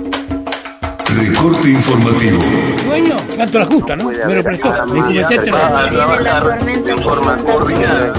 Recorte informativo. Dueño, tanto la justa, ¿no? Me lo prestó. Le comenté Viene la tormenta en forma coordinada.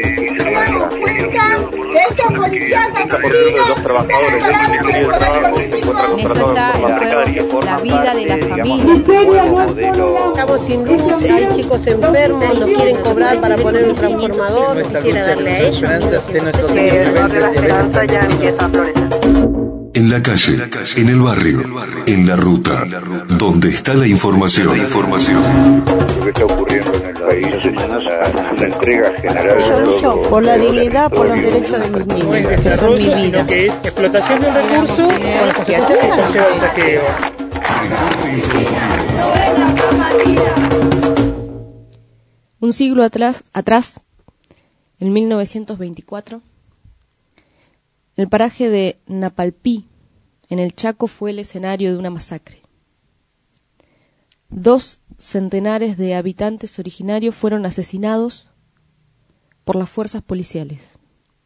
Los trabajadores del Ministerio de Trabajo se encuentran contratados de forma precaria. La vida de la familia. Estamos sin luz, hay chicos enfermos, no quieren cobrar para poner un transformador. Quisiera darle a ellos. La esperanza ya empieza a florecer. En la calle, en el barrio, en la ruta, donde está la información. Lo que está ocurriendo en el país es una entrega general. Yo lucho por la dignidad, por los derechos de mis niños, que son mi vida. Que es explotación de un recurso con las consecuencias que conlleva el saqueo. Un siglo atrás, en 1924, el paraje de Napalpí, en el Chaco, fue el escenario de una masacre. 2 centenares de habitantes originarios fueron asesinados por las fuerzas policiales.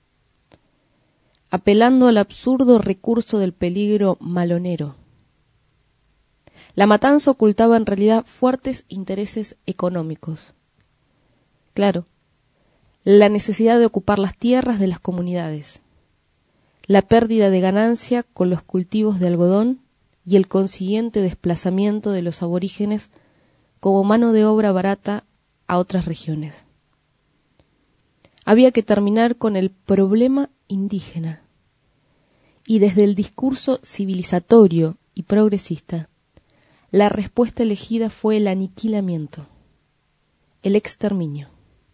Apelando al absurdo recurso del peligro malonero. La matanza ocultaba en realidad fuertes intereses económicos. Claro, la necesidad de ocupar las tierras de las comunidades, la pérdida de ganancia con los cultivos de algodón y el consiguiente desplazamiento de los aborígenes como mano de obra barata a otras regiones. Había que terminar con el problema indígena, y desde el discurso civilizatorio y progresista, la respuesta elegida fue el aniquilamiento, el exterminio.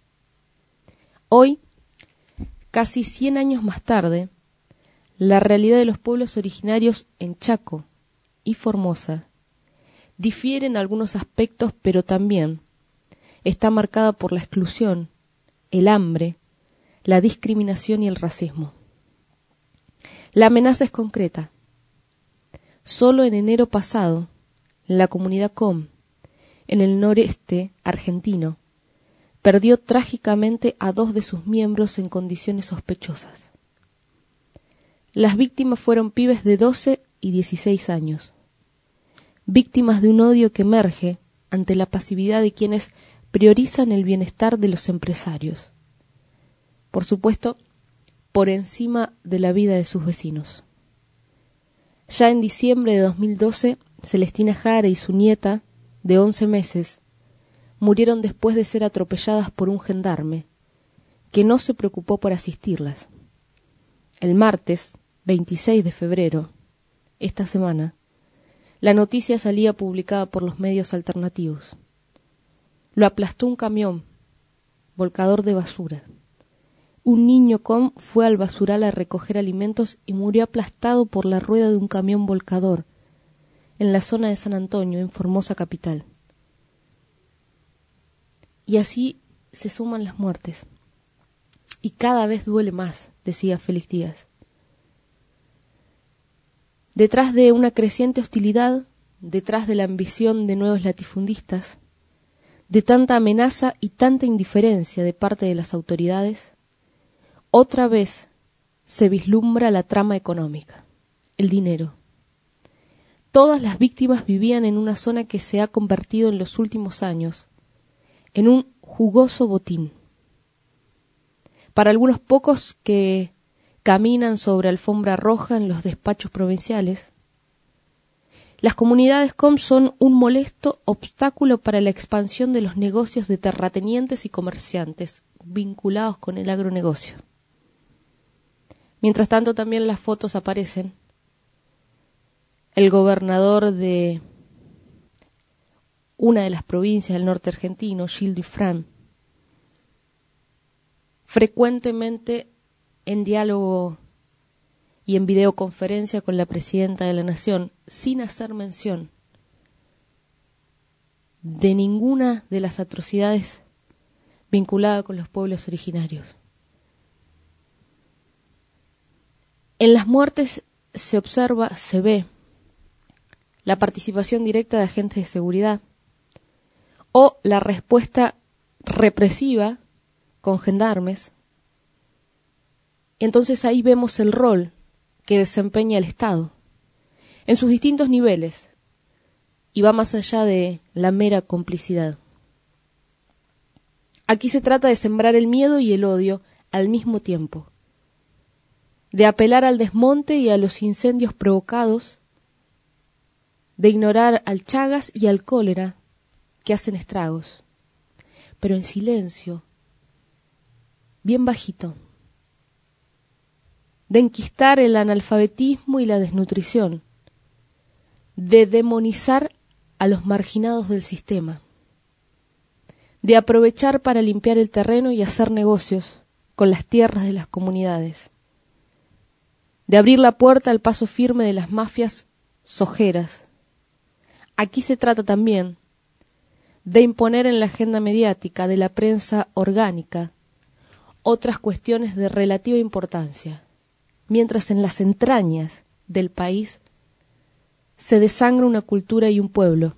Hoy, casi 100 años más tarde, la realidad de los pueblos originarios en Chaco y Formosa difiere en algunos aspectos, pero también está marcada por la exclusión, el hambre, la discriminación y el racismo. La amenaza es concreta. Solo en enero pasado, la comunidad COM, en el noreste argentino, perdió trágicamente a 2 de sus miembros en condiciones sospechosas. Las víctimas fueron pibes de 12 y 16 años, víctimas de un odio que emerge ante la pasividad de quienes priorizan el bienestar de los empresarios. Por supuesto, por encima de la vida de sus vecinos. Ya en diciembre de 2012, Celestina Jara y su nieta, de 11 meses, murieron después de ser atropelladas por un gendarme, que no se preocupó por asistirlas. El martes, 26 de febrero, esta semana, la noticia salía publicada por los medios alternativos. Lo aplastó un camión, volcador de basura. Un niño COM fue al basural a recoger alimentos y murió aplastado por la rueda de un camión volcador en la zona de San Antonio, en Formosa capital. Y así se suman las muertes. Y cada vez duele más, decía Félix Díaz. Detrás de una creciente hostilidad, detrás de la ambición de nuevos latifundistas, de tanta amenaza y tanta indiferencia de parte de las autoridades, otra vez se vislumbra la trama económica, el dinero. Todas las víctimas vivían en una zona que se ha convertido en los últimos años en un jugoso botín. Para algunos pocos que caminan sobre alfombra roja en los despachos provinciales, las comunidades COM son un molesto obstáculo para la expansión de los negocios de terratenientes y comerciantes vinculados con el agronegocio. Mientras tanto, también las fotos aparecen. El gobernador de una de las provincias del norte argentino, Gil Dufran, frecuentemente en diálogo y en videoconferencia con la presidenta de la Nación, sin hacer mención de ninguna de las atrocidades vinculadas con los pueblos originarios. En las muertes se observa, se ve la participación directa de agentes de seguridad o la respuesta represiva con gendarmes. Entonces ahí vemos el rol que desempeña el Estado. en sus distintos niveles, y va más allá de la mera complicidad. Aquí se trata de sembrar el miedo y el odio al mismo tiempo, de apelar al desmonte y a los incendios provocados, de ignorar al Chagas y al cólera que hacen estragos, pero en silencio, bien bajito, de enquistar el analfabetismo y la desnutrición, de demonizar a los marginados del sistema, de aprovechar para limpiar el terreno y hacer negocios con las tierras de las comunidades, de abrir la puerta al paso firme de las mafias sojeras. Aquí se trata también de imponer en la agenda mediática de la prensa orgánica otras cuestiones de relativa importancia, mientras en las entrañas del país se desangra una cultura y un pueblo.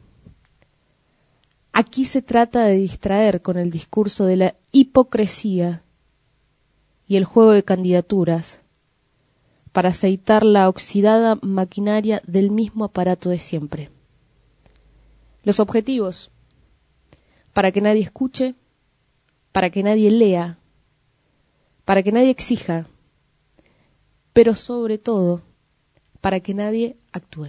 Aquí se trata de distraer con el discurso de la hipocresía y el juego de candidaturas para aceitar la oxidada maquinaria del mismo aparato de siempre. Los objetivos: para que nadie escuche, para que nadie lea, para que nadie exija, pero sobre todo, para que nadie actúe.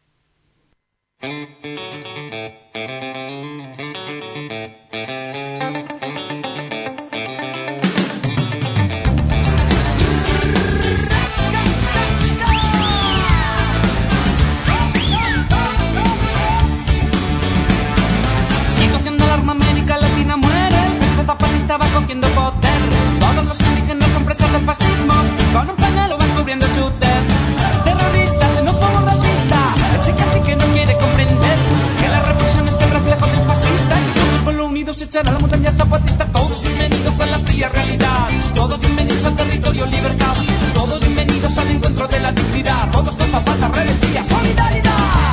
Situación de alarma, América Latina muere, el zapatista va cogiendo poder, todos los indígenas son presos del fascismo, con un pañuelo van cubriendo su tez. Terroristas, no somos racistas, ese cacique no quiere comprender que la represión es el reflejo del fascista, y todo el pueblo unido se echará a la montaña zapatista. Todos bienvenidos a la fría realidad, todos bienvenidos al territorio libertad, todos bienvenidos al encuentro de la dignidad, todos con Zapata, rebeldía, solidaridad.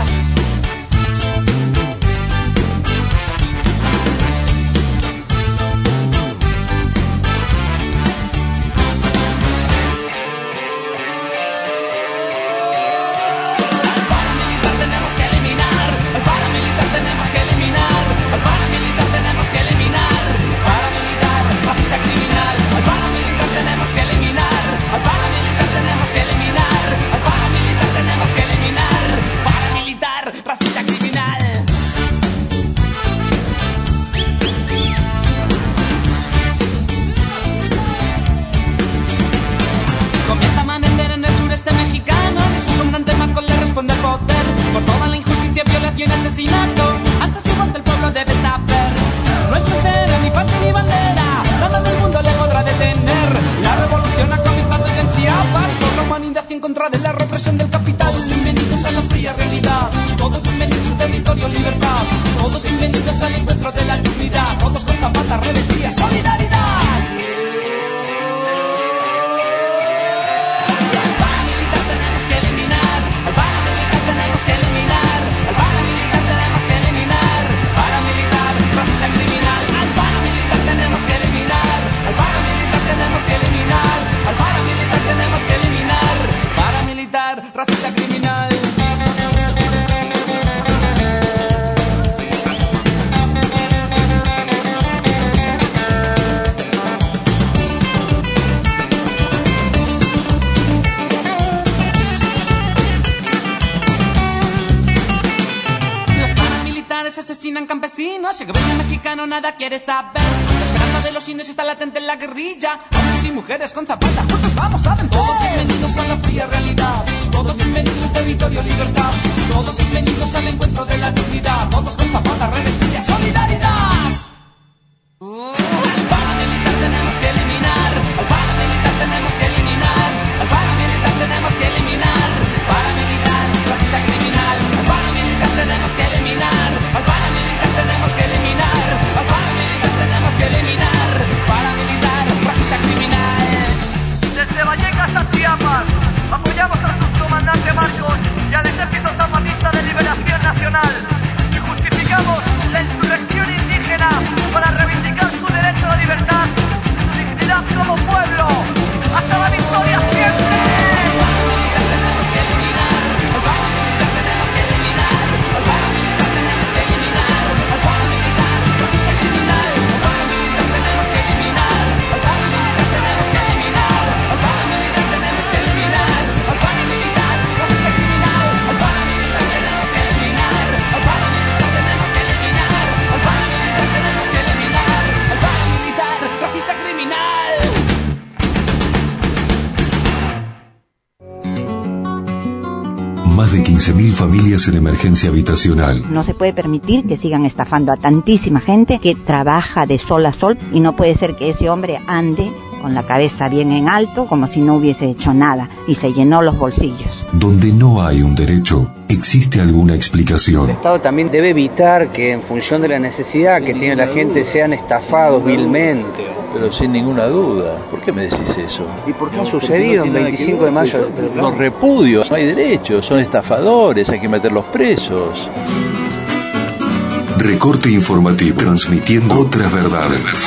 Asesinan campesinos, el gobierno mexicano nada quiere saber. La esperanza de los indios está latente en la guerrilla. Hombres y mujeres con Zapata, juntos vamos a vencer. Todos bienvenidos a la fría realidad, todos bienvenidos al territorio libertad, todos bienvenidos al encuentro de la dignidad, todos con Zapata, rebeldía, solidaridad. Al paramilitar tenemos que eliminar, al paramilitar tenemos que eliminar, al paramilitar tenemos que eliminar, paramilitar, racista criminal, al paramilitar tenemos que eliminar, al paramilitar tenemos que eliminar, al paramilitar tenemos que eliminar, paramilitar, racista criminal. Desde Vallecas a Chiapas, apoyamos al subcomandante Marcos y al Ejército Zapatista de Liberación Nacional y justificamos la insurrección Más de 15.000 familias en emergencia habitacional. No se puede permitir que sigan estafando a tantísima gente que trabaja de sol a sol, y no puede ser que ese hombre ande con la cabeza bien en alto como si no hubiese hecho nada y se llenó los bolsillos. Donde no hay un derecho, existe alguna explicación. El Estado también debe evitar que en función de la necesidad que tiene la gente sean estafados vilmente. Pero sin ninguna duda. ¿Por qué me decís eso? ¿Y por qué ha sucedido en 25 de mayo? Los repudios, no hay derechos, son estafadores, hay que meterlos presos. Recorte informativo, transmitiendo otras verdades.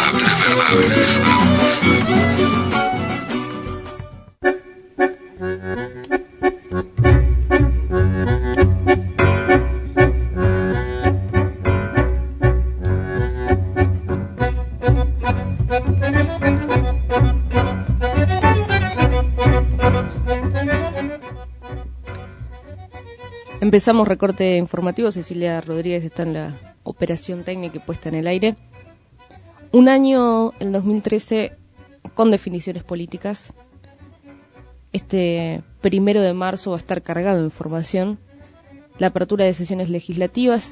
Empezamos recorte informativo. Cecilia Rodríguez está en la operación técnica y puesta en el aire. Un año, el 2013, con definiciones políticas. Este 1 de marzo va a estar cargado de información. La apertura de sesiones legislativas.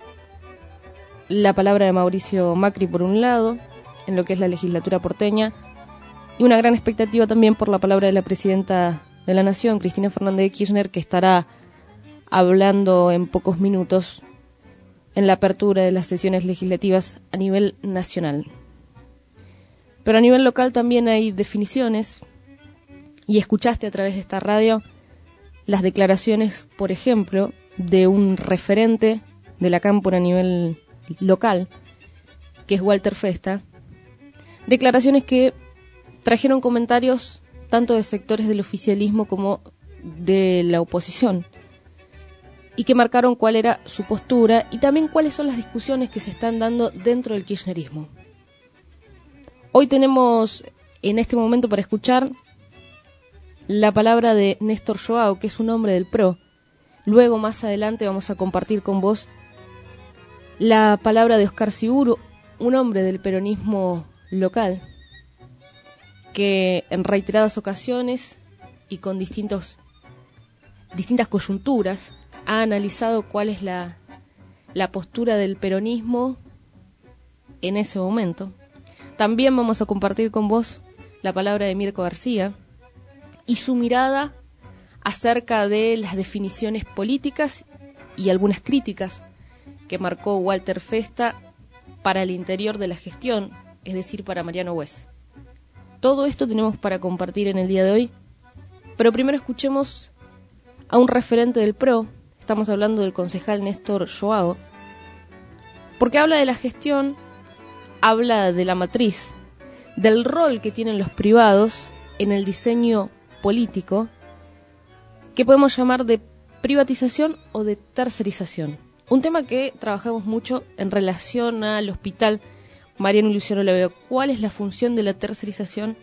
La palabra de Mauricio Macri por un lado, en lo que es la legislatura porteña. Y una gran expectativa también por la palabra de la presidenta de la Nación, Cristina Fernández de Kirchner, que estará hablando en pocos minutos en la apertura de las sesiones legislativas a nivel nacional. Pero a nivel local también hay definiciones, y escuchaste a través de esta radio las declaraciones, por ejemplo, de un referente de la cámpora a nivel local, que es Walter Festa. Declaraciones que trajeron comentarios tanto de sectores del oficialismo como de la oposición, y que marcaron cuál era su postura y también cuáles son las discusiones que se están dando dentro del kirchnerismo. Hoy tenemos en este momento para escuchar la palabra de Néstor Joao, que es un hombre del PRO. Luego, más adelante, vamos a compartir con vos la palabra de Oscar Siburu, un hombre del peronismo local, que en reiteradas ocasiones y con distintas coyunturas ha analizado cuál es la postura del peronismo en ese momento. También vamos a compartir con vos la palabra de Mirko García y su mirada acerca de las definiciones políticas y algunas críticas que marcó Walter Festa para el interior de la gestión, es decir, para Mariano Wes. Todo esto tenemos para compartir en el día de hoy, pero primero escuchemos a un referente del PRO. Estamos hablando del concejal Néstor Joao, porque habla de la gestión, habla de la matriz, del rol que tienen los privados en el diseño político, que podemos llamar de privatización o de tercerización. Un tema que trabajamos mucho en relación al hospital Mariano y Luciano Leveo. ¿Cuál es la función de la tercerización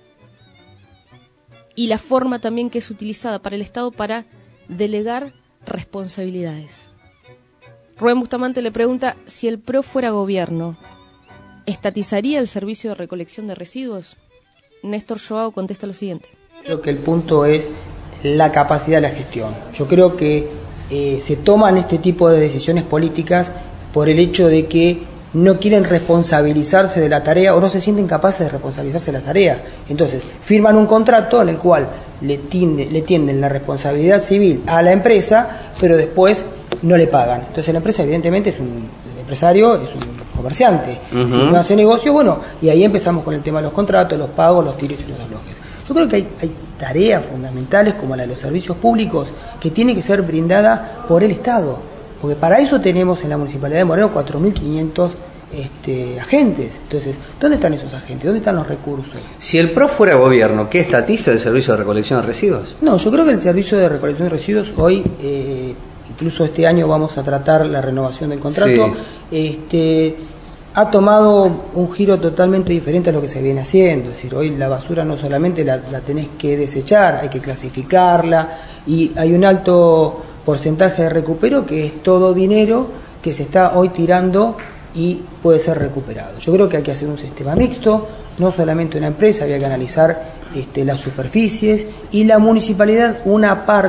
y la forma también que es utilizada para el Estado para delegar responsabilidades? Rubén Bustamante le pregunta: si el PRO fuera gobierno, ¿estatizaría el servicio de recolección de residuos? Néstor Joao contesta lo siguiente. Creo que el punto es la capacidad de la gestión. Yo creo que se toman este tipo de decisiones políticas por el hecho de que no quieren responsabilizarse de la tarea o no se sienten capaces de responsabilizarse de la tarea. Entonces, firman un contrato en el cual le tienden la responsabilidad civil a la empresa, pero después no le pagan. Entonces la empresa evidentemente el empresario es un comerciante. Si no hace negocio, bueno, y ahí empezamos con el tema de los contratos, los pagos, los tiros y los aflojes. Yo creo que hay tareas fundamentales como la de los servicios públicos que tiene que ser brindada por el Estado. Porque para eso tenemos en la Municipalidad de Moreno 4.500 agentes. Entonces, ¿dónde están esos agentes? ¿Dónde están los recursos? Si el PRO fuera gobierno, ¿qué estatiza el servicio de recolección de residuos? No, yo creo que el servicio de recolección de residuos hoy, incluso este año vamos a tratar la renovación del contrato, sí. Ha tomado un giro totalmente diferente a lo que se viene haciendo. Es decir, hoy la basura no solamente la tenés que desechar, hay que clasificarla, y hay un alto porcentaje de recupero que es todo dinero que se está hoy tirando y puede ser recuperado. Yo creo que hay que hacer un sistema mixto, no solamente una empresa, había que analizar las superficies, y la municipalidad una parte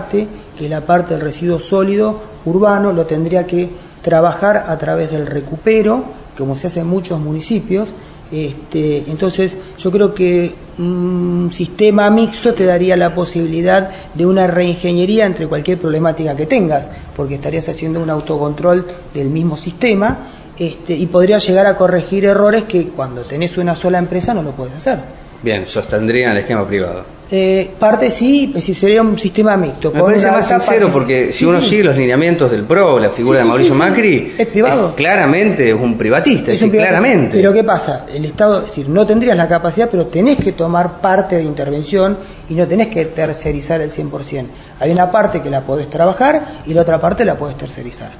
que la parte del residuo sólido urbano lo tendría que trabajar a través del recupero, como se hace en muchos municipios. Entonces yo creo que un sistema mixto te daría la posibilidad de una reingeniería entre cualquier problemática que tengas, porque estarías haciendo un autocontrol del mismo sistema, y podría llegar a corregir errores que cuando tenés una sola empresa no lo podés hacer. Bien, sostendrían el esquema privado. Parte sí, pues sí, sería un sistema mixto. Me parece más sincero porque si uno sigue los lineamientos del PRO, la figura de Mauricio Macri, es privado. Claramente es un privatista, es decir, claramente. Pero ¿qué pasa? El Estado, es decir, no tendrías la capacidad, pero tenés que tomar parte de intervención y no tenés que tercerizar el 100%. Hay una parte que la podés trabajar y la otra parte la podés tercerizar.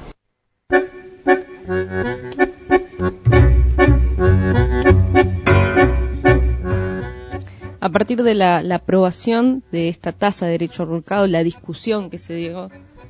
A partir de la aprobación de esta tasa de derecho al volcado, la discusión que se dio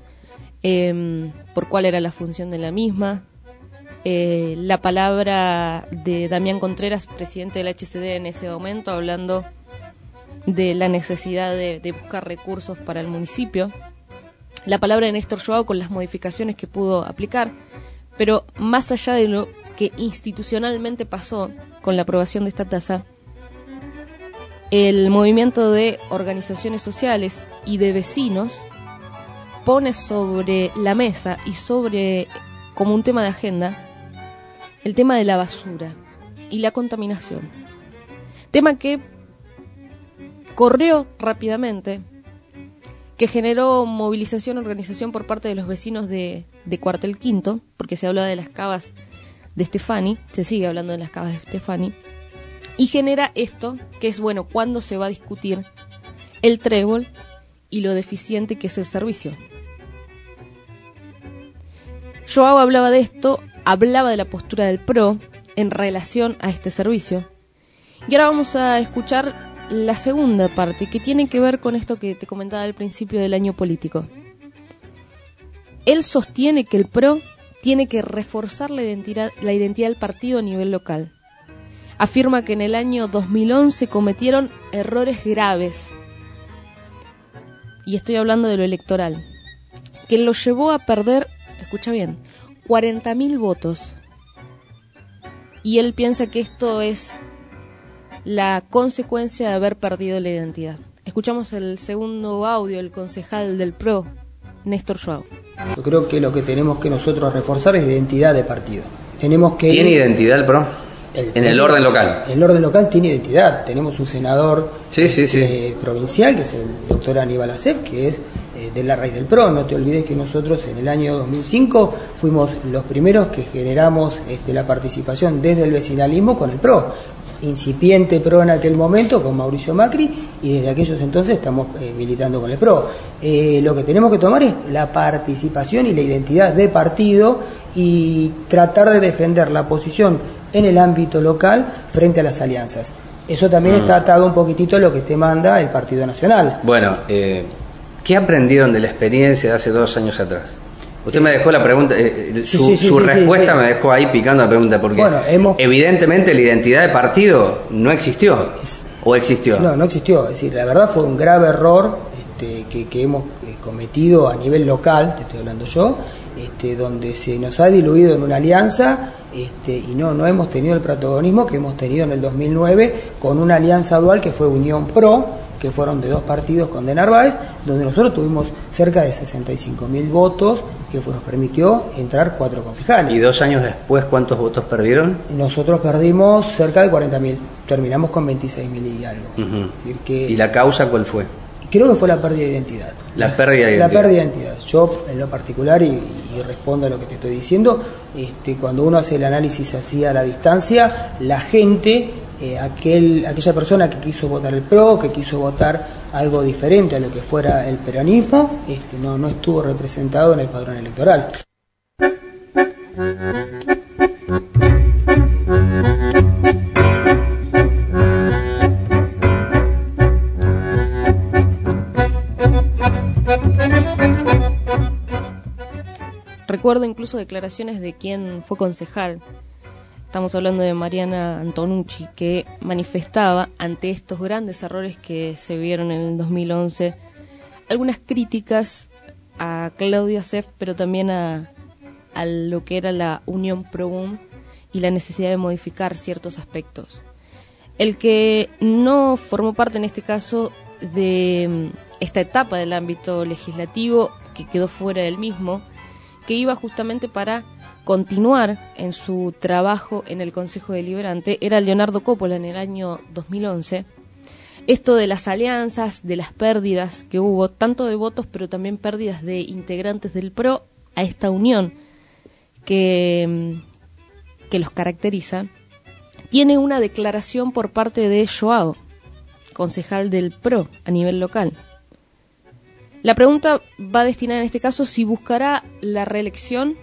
por cuál era la función de la misma, la palabra de Damián Contreras, presidente del HCD en ese momento, hablando de la necesidad de buscar recursos para el municipio, la palabra de Néstor Joao con las modificaciones que pudo aplicar, pero más allá de lo que institucionalmente pasó con la aprobación de esta tasa, el movimiento de organizaciones sociales y de vecinos pone sobre la mesa y sobre como un tema de agenda el tema de la basura y la contaminación. Tema que corrió rápidamente, que generó movilización, organización por parte de los vecinos de Cuartel Quinto, porque se habla de las cavas de Stefani, se sigue hablando de las cavas de Stefani, y genera esto, que es bueno, cuando se va a discutir el trébol y lo deficiente que es el servicio. Joao hablaba de esto, hablaba de la postura del PRO en relación a este servicio. Y ahora vamos a escuchar la segunda parte, que tiene que ver con esto que te comentaba al principio del año político. Él sostiene que el PRO tiene que reforzar la identidad del partido a nivel local. Afirma que en el año 2011 cometieron errores graves, y estoy hablando de lo electoral, que lo llevó a perder, escucha bien, 40.000 votos. Y él piensa que esto es la consecuencia de haber perdido la identidad. Escuchamos el segundo audio del concejal del PRO, Néstor Joao. Yo creo que lo que tenemos que nosotros reforzar es identidad de partido. Tenemos que ¿Tiene identidad el PRO? En el orden local. El orden local tiene identidad. Tenemos un senador provincial, que es el doctor Aníbal Acef, que es de la raíz del PRO. No te olvides que nosotros en el año 2005 fuimos los primeros que generamos la participación desde el vecinalismo con el PRO. Incipiente PRO en aquel momento con Mauricio Macri, y desde aquellos entonces estamos militando con el PRO. Lo que tenemos que tomar es la participación y la identidad de partido y tratar de defender la posición en el ámbito local frente a las alianzas. Eso también está atado un poquitito a lo que te manda el Partido Nacional. Bueno, ¿qué aprendieron de la experiencia de hace 2 años atrás? Usted me dejó la pregunta, su respuesta me dejó ahí picando la pregunta, porque evidentemente la identidad de partido no existió, ¿o existió? No existió, es decir, la verdad fue un grave error que hemos cometido a nivel local, te estoy hablando yo, donde se nos ha diluido en una alianza y no hemos tenido el protagonismo que hemos tenido en el 2009 con una alianza dual que fue Unión PRO, que fueron de 2 partidos con de Narváez, donde nosotros tuvimos cerca de 65.000 votos, que nos permitió entrar 4 concejales. ¿Y 2 años después cuántos votos perdieron? Nosotros perdimos cerca de 40.000, terminamos con 26.000 y algo. ¿Y la causa cuál fue? Creo que fue la pérdida de identidad. La pérdida de identidad. La pérdida de identidad. Yo, en lo particular, y respondo a lo que te estoy diciendo, cuando uno hace el análisis así a la distancia, la gente, aquella persona que quiso votar el PRO, que quiso votar algo diferente a lo que fuera el peronismo, no estuvo representado en el padrón electoral. Recuerdo incluso declaraciones de quien fue concejal. Estamos hablando de Mariana Antonucci, que manifestaba ante estos grandes errores que se vieron en el 2011 algunas críticas a Claudia Seff, pero también a lo que era la Unión Pro-Boom y la necesidad de modificar ciertos aspectos. El que no formó parte en este caso de esta etapa del ámbito legislativo, que quedó fuera del mismo, que iba justamente para continuar en su trabajo en el Consejo Deliberante, era Leonardo Coppola en el año 2011. Esto de las alianzas, de las pérdidas que hubo, tanto de votos, pero también pérdidas de integrantes del PRO a esta unión que los caracteriza, tiene una declaración por parte de Joao, concejal del PRO a nivel local. La pregunta va destinada en este caso si buscará la reelección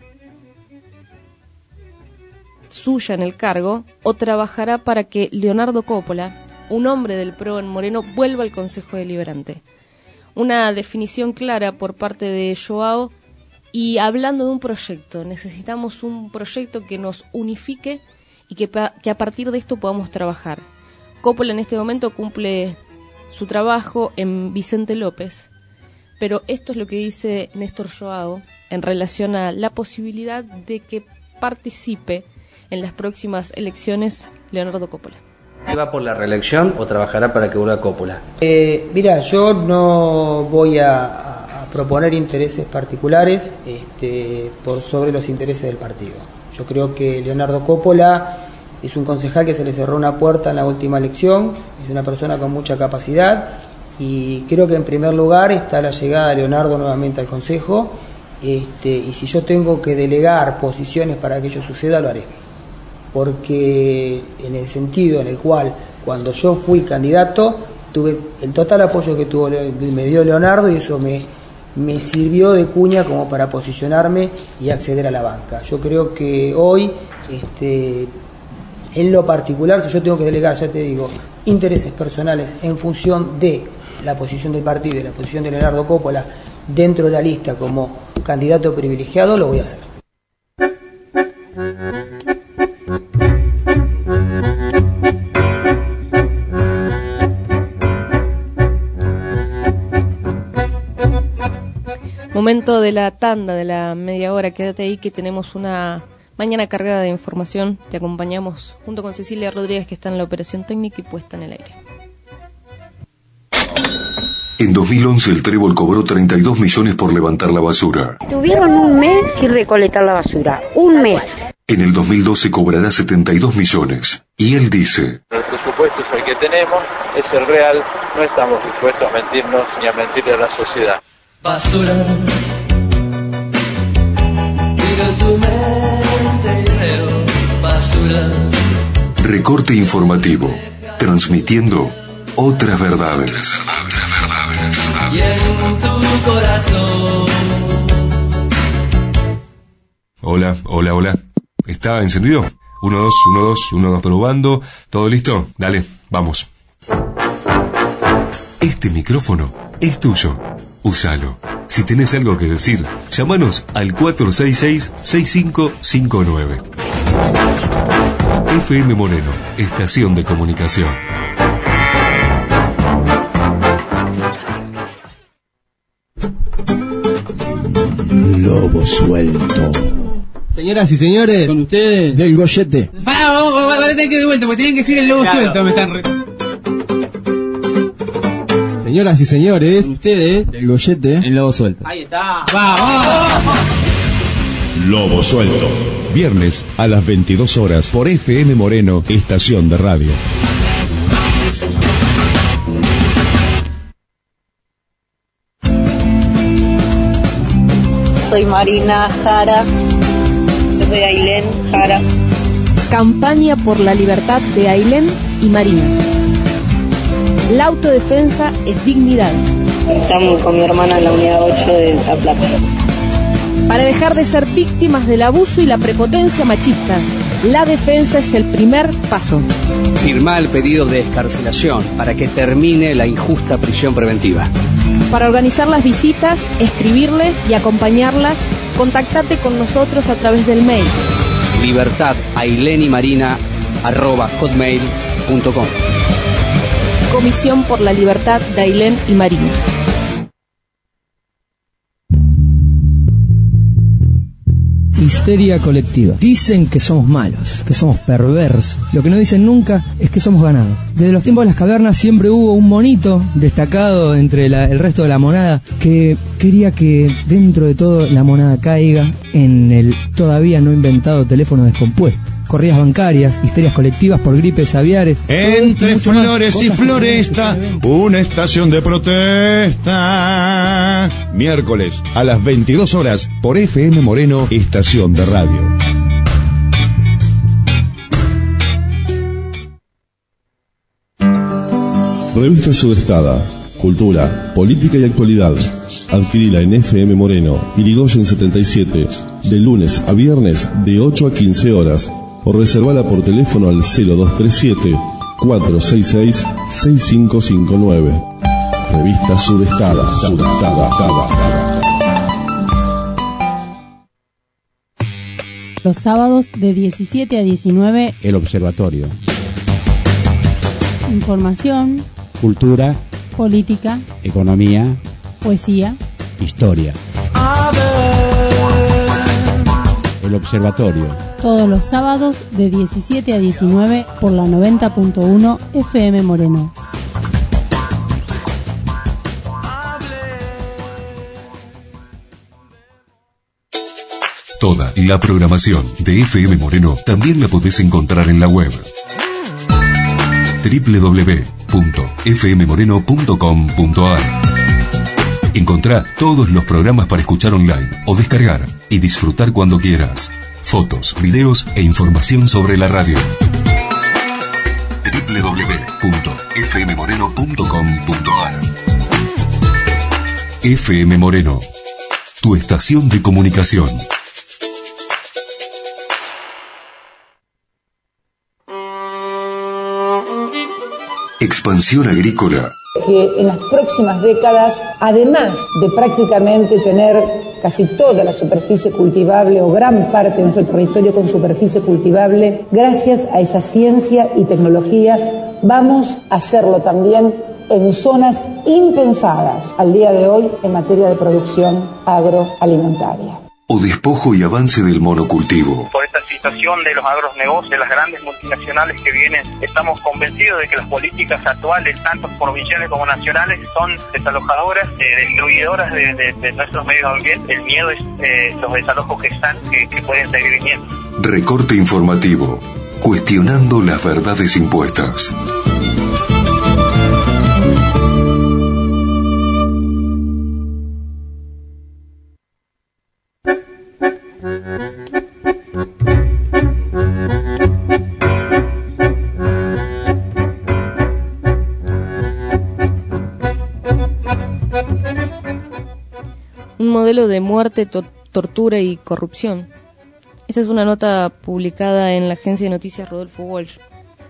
suya en el cargo o trabajará para que Leonardo Coppola, un hombre del PRO en Moreno, vuelva al Consejo Deliberante. Una definición clara por parte de Joao, y hablando de un proyecto, necesitamos un proyecto que nos unifique y que a partir de esto podamos trabajar. Coppola en este momento cumple su trabajo en Vicente López, pero esto es lo que dice Néstor Joao en relación a la posibilidad de que participe en las próximas elecciones Leonardo Coppola. ¿Va por la reelección o trabajará para que vuelva Coppola? Mira, yo no voy a proponer intereses particulares por sobre los intereses del partido. Yo creo que Leonardo Coppola es un concejal que se le cerró una puerta en la última elección, es una persona con mucha capacidad y creo que en primer lugar está la llegada de Leonardo nuevamente al Consejo y si yo tengo que delegar posiciones para que ello suceda, lo haré. Porque en el sentido en el cual cuando yo fui candidato tuve el total apoyo que me dio Leonardo y eso me sirvió de cuña como para posicionarme y acceder a la banca. Yo creo que hoy en lo particular, si yo tengo que delegar, ya te digo, intereses personales en función de la posición del partido y la posición de Leonardo Coppola dentro de la lista como candidato privilegiado, lo voy a hacer. Momento de la tanda, de la media hora. Quédate ahí que tenemos una mañana cargada de información. Te acompañamos junto con Cecilia Rodríguez, que está en la operación técnica y puesta en el aire. En 2011 el Trébol cobró 32 millones por levantar la basura. Tuvieron un mes sin recolectar la basura. Un mes. En el 2012 cobrará 72 millones. Y él dice: el presupuesto es el que tenemos, es el real, no estamos dispuestos a mentirnos ni a mentirle a la sociedad. Basura, miro tu mente y veo basura. Recorte informativo, transmitiendo otras verdades. Y en tu corazón. Hola. ¿Está encendido? 1, 2, 1, 2, 1, 2, probando. ¿Todo listo? Dale, vamos. Este micrófono es tuyo. Úsalo. Si tenés algo que decir, llámanos al 466-6559. FM Moreno, estación de comunicación. Lobo suelto. Señoras y señores, con ustedes, del Goyete. Vamos a tener que ir de vuelta, porque tienen que decir el lobo suelto. Me están Señoras y señores, con ustedes, del Goyete, el lobo suelto. Ahí está. ¡Vamos! Lobo suelto. Viernes a las 22 horas por FM Moreno, estación de radio. Soy Marina Jara. Soy Ailén Jara. Campaña por la libertad de Ailén y Marina. La autodefensa es dignidad. Estamos con mi hermana en la unidad 8 de La Plata. Para dejar de ser víctimas del abuso y la prepotencia machista, la defensa es el primer paso. Firmá el pedido de excarcelación para que termine la injusta prisión preventiva. Para organizar las visitas, escribirles y acompañarlas, contactate con nosotros a través del mail libertadailenymarina@hotmail.com. Comisión por la Libertad de Ailén y Marina. histeria colectiva. Dicen que somos malos, que somos perversos. Lo que no dicen nunca es que somos ganados. Desde los tiempos de las cavernas siempre hubo un monito destacado entre el resto de la monada que quería que dentro de todo la monada caiga en el todavía no inventado teléfono descompuesto. Corridas bancarias, histerias colectivas por gripes aviares. Entre flores y floresta, una estación de protesta. Miércoles a las 22 horas por FM Moreno, estación de radio. Revista Sudestada, cultura, política y actualidad. Adquirila en FM Moreno, Irigoyen 77, de lunes a viernes de 8 a 15 horas. O reservala por teléfono al 0237-466-6559. Revista Sudestada. Los sábados de 17 a 19. El Observatorio. Información. Cultura. Política. Economía. Poesía. Historia. El Observatorio. Todos los sábados de 17 a 19 por la 90.1 FM Moreno. Toda la programación de FM Moreno también la podés encontrar en la web www.fmmoreno.com.ar. Encontrá todos los programas para escuchar online o descargar y disfrutar cuando quieras. Fotos, videos e información sobre la radio. www.fmmoreno.com.ar. FM Moreno, tu estación de comunicación. Expansión agrícola. Que en las próximas décadas, además de prácticamente tener casi toda la superficie cultivable o gran parte de nuestro territorio con superficie cultivable, gracias a esa ciencia y tecnología, vamos a hacerlo también en zonas impensadas al día de hoy en materia de producción agroalimentaria. O despojo y avance del monocultivo. Por esta situación de los agronegocios, de las grandes multinacionales que vienen, estamos convencidos de que las políticas actuales, tanto provinciales como nacionales, son desalojadoras, destruidoras de nuestros medios ambientes. El miedo es los desalojos que pueden seguir viniendo. Recorte informativo, cuestionando las verdades impuestas. Un modelo de muerte, tortura y corrupción. Esta es una nota publicada en la agencia de noticias Rodolfo Walsh.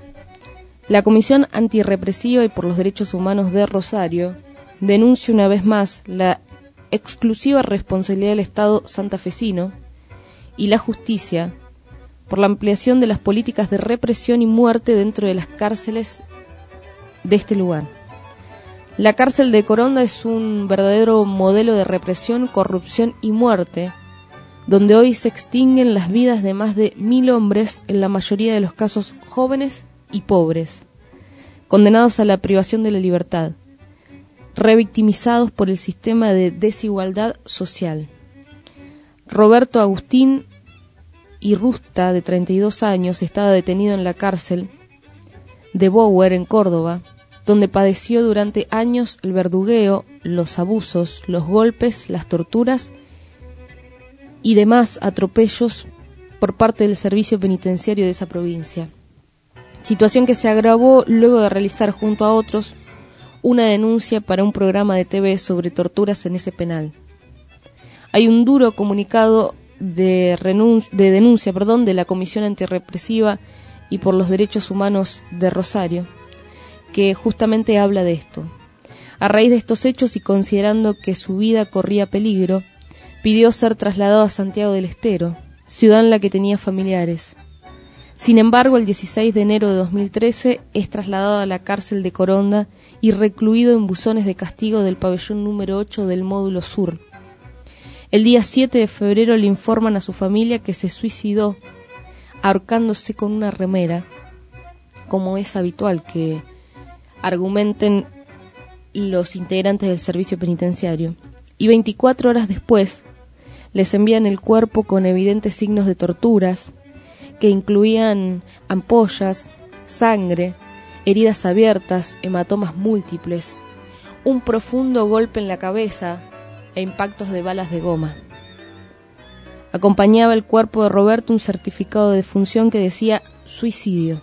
La Comisión Antirrepresiva y por los Derechos Humanos de Rosario denuncia una vez más la exclusiva responsabilidad del Estado santafesino y la justicia por la ampliación de las políticas de represión y muerte dentro de las cárceles de este lugar. La cárcel de Coronda es un verdadero modelo de represión, corrupción y muerte, donde hoy se extinguen las vidas de más de 1.000 hombres, en la mayoría de los casos jóvenes y pobres, condenados a la privación de la libertad, revictimizados por el sistema de desigualdad social. Roberto Agustín Irrusta, de 32 años, estaba detenido en la cárcel de Bower, en Córdoba, donde padeció durante años el verdugueo, los abusos, los golpes, las torturas y demás atropellos por parte del servicio penitenciario de esa provincia. Situación que se agravó luego de realizar junto a otros una denuncia para un programa de TV sobre torturas en ese penal. Hay un duro comunicado de denuncia de la Comisión Antirrepresiva y por los Derechos Humanos de Rosario, que justamente habla de esto. A raíz de estos hechos y considerando que su vida corría peligro, pidió ser trasladado a Santiago del Estero, ciudad en la que tenía familiares. Sin embargo, el 16 de enero de 2013 es trasladado a la cárcel de Coronda y recluido en buzones de castigo del pabellón número 8 del módulo sur. El día 7 de febrero le informan a su familia que se suicidó ahorcándose con una remera, como es habitual que argumenten los integrantes del servicio penitenciario. Y 24 horas después les envían el cuerpo con evidentes signos de torturas que incluían ampollas, sangre, heridas abiertas, hematomas múltiples, un profundo golpe en la cabeza e impactos de balas de goma. Acompañaba el cuerpo de Roberto un certificado de defunción que decía suicidio.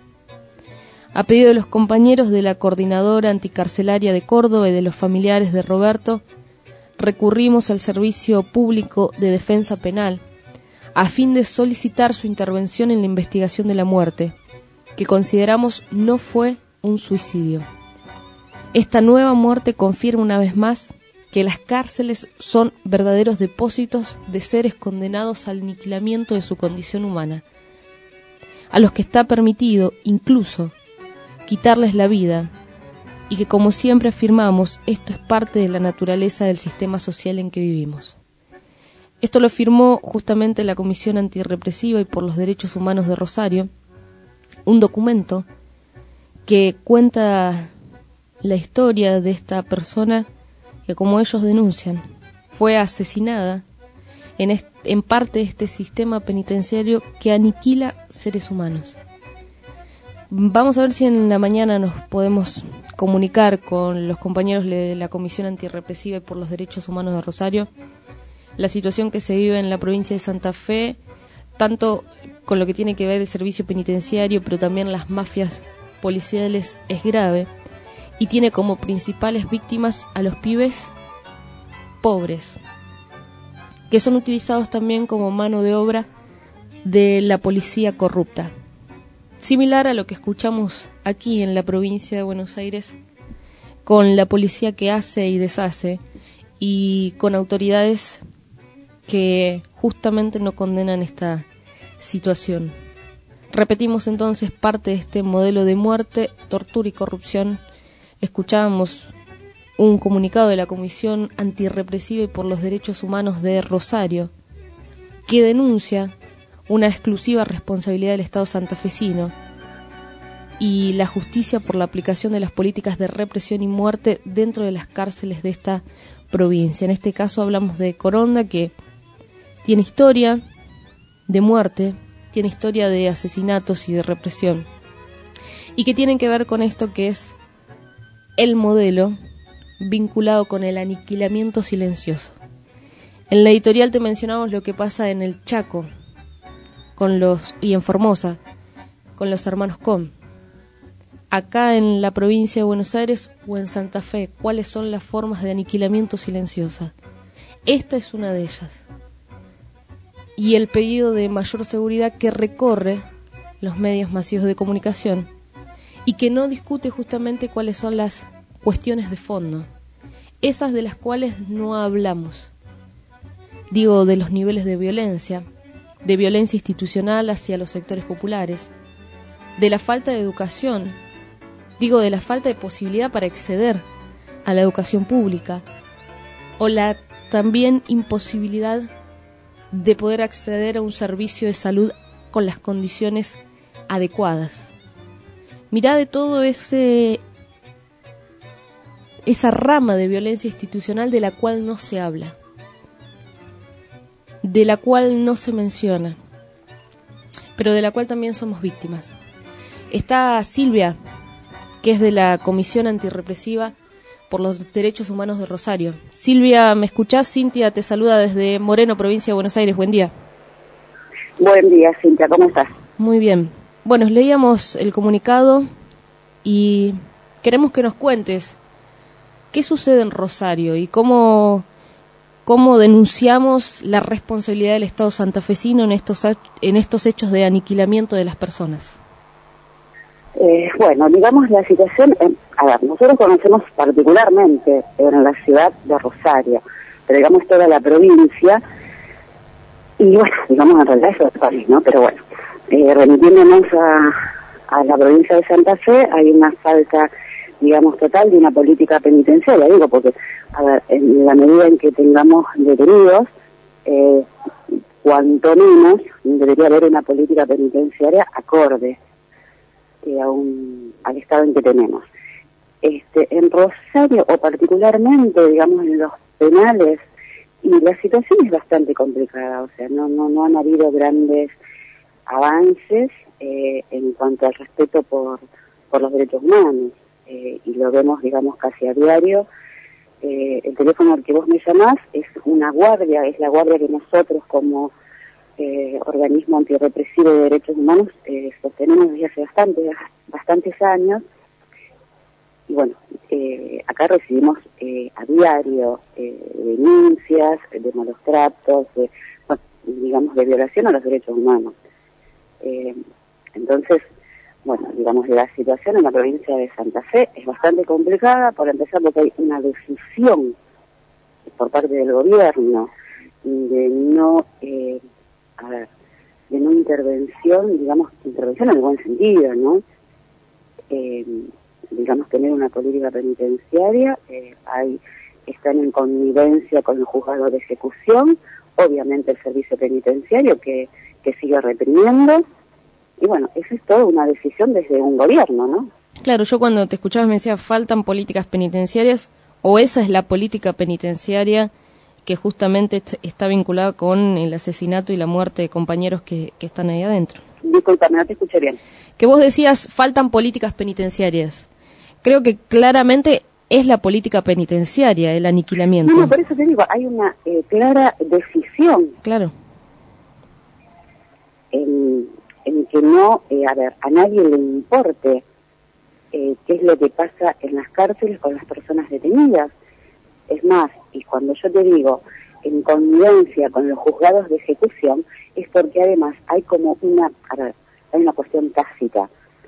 A pedido de los compañeros de la Coordinadora Anticarcelaria de Córdoba y de los familiares de Roberto, recurrimos al Servicio Público de Defensa Penal a fin de solicitar su intervención en la investigación de la muerte, que consideramos no fue un suicidio. Esta nueva muerte confirma una vez más que las cárceles son verdaderos depósitos de seres condenados al aniquilamiento de su condición humana, a los que está permitido, incluso, quitarles la vida, y que, como siempre afirmamos, esto es parte de la naturaleza del sistema social en que vivimos. Esto lo firmó justamente la Comisión Antirrepresiva y por los Derechos Humanos de Rosario, un documento que cuenta la historia de esta persona que, como ellos denuncian, fue asesinada en parte de este sistema penitenciario que aniquila seres humanos. Vamos a ver si en la mañana nos podemos comunicar con los compañeros de la Comisión Antirrepresiva y por los Derechos Humanos de Rosario la situación que se vive en la provincia de Santa Fe, tanto con lo que tiene que ver el servicio penitenciario, pero también las mafias policiales, es grave y tiene como principales víctimas a los pibes pobres, que son utilizados también como mano de obra de la policía corrupta. Similar a lo que escuchamos aquí en la provincia de Buenos Aires, con la policía que hace y deshace, y con autoridades que justamente no condenan esta situación. Repetimos entonces parte de este modelo de muerte, tortura y corrupción. Escuchábamos un comunicado de la Comisión Antirrepresiva y por los Derechos Humanos de Rosario, que denuncia una exclusiva responsabilidad del Estado santafesino y la justicia por la aplicación de las políticas de represión y muerte dentro de las cárceles de esta provincia. En este caso hablamos de Coronda, que tiene historia de muerte, tiene historia de asesinatos y de represión, y que tienen que ver con esto que es el modelo vinculado con el aniquilamiento silencioso. En la editorial te mencionamos lo que pasa en el Chaco y en Formosa con los hermanos Com. Acá en la provincia de Buenos Aires o en Santa Fe, ¿cuáles son las formas de aniquilamiento silenciosa? Esta es una de ellas. Y el pedido de mayor seguridad que recorre los medios masivos de comunicación y que no discute justamente cuáles son las cuestiones de fondo, esas de las cuales no hablamos. Digo, de los niveles de violencia institucional hacia los sectores populares, de la falta de educación, digo, de la falta de posibilidad para acceder a la educación pública, o la también imposibilidad de poder acceder a un servicio de salud con las condiciones adecuadas. Mirá de todo esa rama de violencia institucional de la cual no se habla, de la cual no se menciona, pero de la cual también somos víctimas. Está Silvia, que es de la Comisión Antirrepresiva por los Derechos Humanos de Rosario. Silvia, ¿me escuchás? Cintia te saluda desde Moreno, provincia de Buenos Aires. Buen día. Buen día, Cintia, ¿cómo estás? Muy bien. Bueno, leíamos el comunicado y queremos que nos cuentes qué sucede en Rosario y cómo denunciamos la responsabilidad del Estado santafesino en estos hechos de aniquilamiento de las personas. Bueno, digamos la situación, nosotros conocemos particularmente en la ciudad de Rosario, pero digamos toda la provincia, y bueno, digamos en realidad eso es el país, ¿no? Pero bueno, remitiéndonos a la provincia de Santa Fe, hay una falta, digamos, total de una política penitenciaria, digo, porque, a ver, en la medida en que tengamos detenidos, cuanto menos debería haber una política penitenciaria acorde al estado en que tenemos. En Rosario, o particularmente, digamos, en los penales, y la situación es bastante complicada, o sea, no han habido grandes avances en cuanto al respeto por los derechos humanos, y lo vemos, digamos, casi a diario. El teléfono al que vos me llamás es una guardia, es la guardia que nosotros como organismo antirrepresivo de derechos humanos sostenemos desde hace bastantes años. Y bueno, acá recibimos a diario denuncias de malos tratos, digamos, de violación a los derechos humanos. Entonces, bueno, digamos, la situación en la provincia de Santa Fe es bastante complicada, por empezar porque hay una decisión por parte del gobierno de no intervención, digamos, intervención en el buen sentido, ¿no? Digamos, tener una política penitenciaria, están en connivencia con el juzgado de ejecución, obviamente el servicio penitenciario que sigue reprimiendo, y bueno, eso es toda una decisión desde un gobierno, ¿no? Claro, yo cuando te escuchaba me decía, faltan políticas penitenciarias, o esa es la política penitenciaria que justamente está vinculada con el asesinato y la muerte de compañeros que están ahí adentro. Disculpame, no te escuché bien. Que vos decías, faltan políticas penitenciarias. Creo que claramente es la política penitenciaria, el aniquilamiento. No, por eso te digo, hay una clara decisión. Claro. En que no, a nadie le importe qué es lo que pasa en las cárceles con las personas detenidas. Es más, y cuando yo te digo en connivencia con los juzgados de ejecución, es porque además hay como hay una cuestión tácita.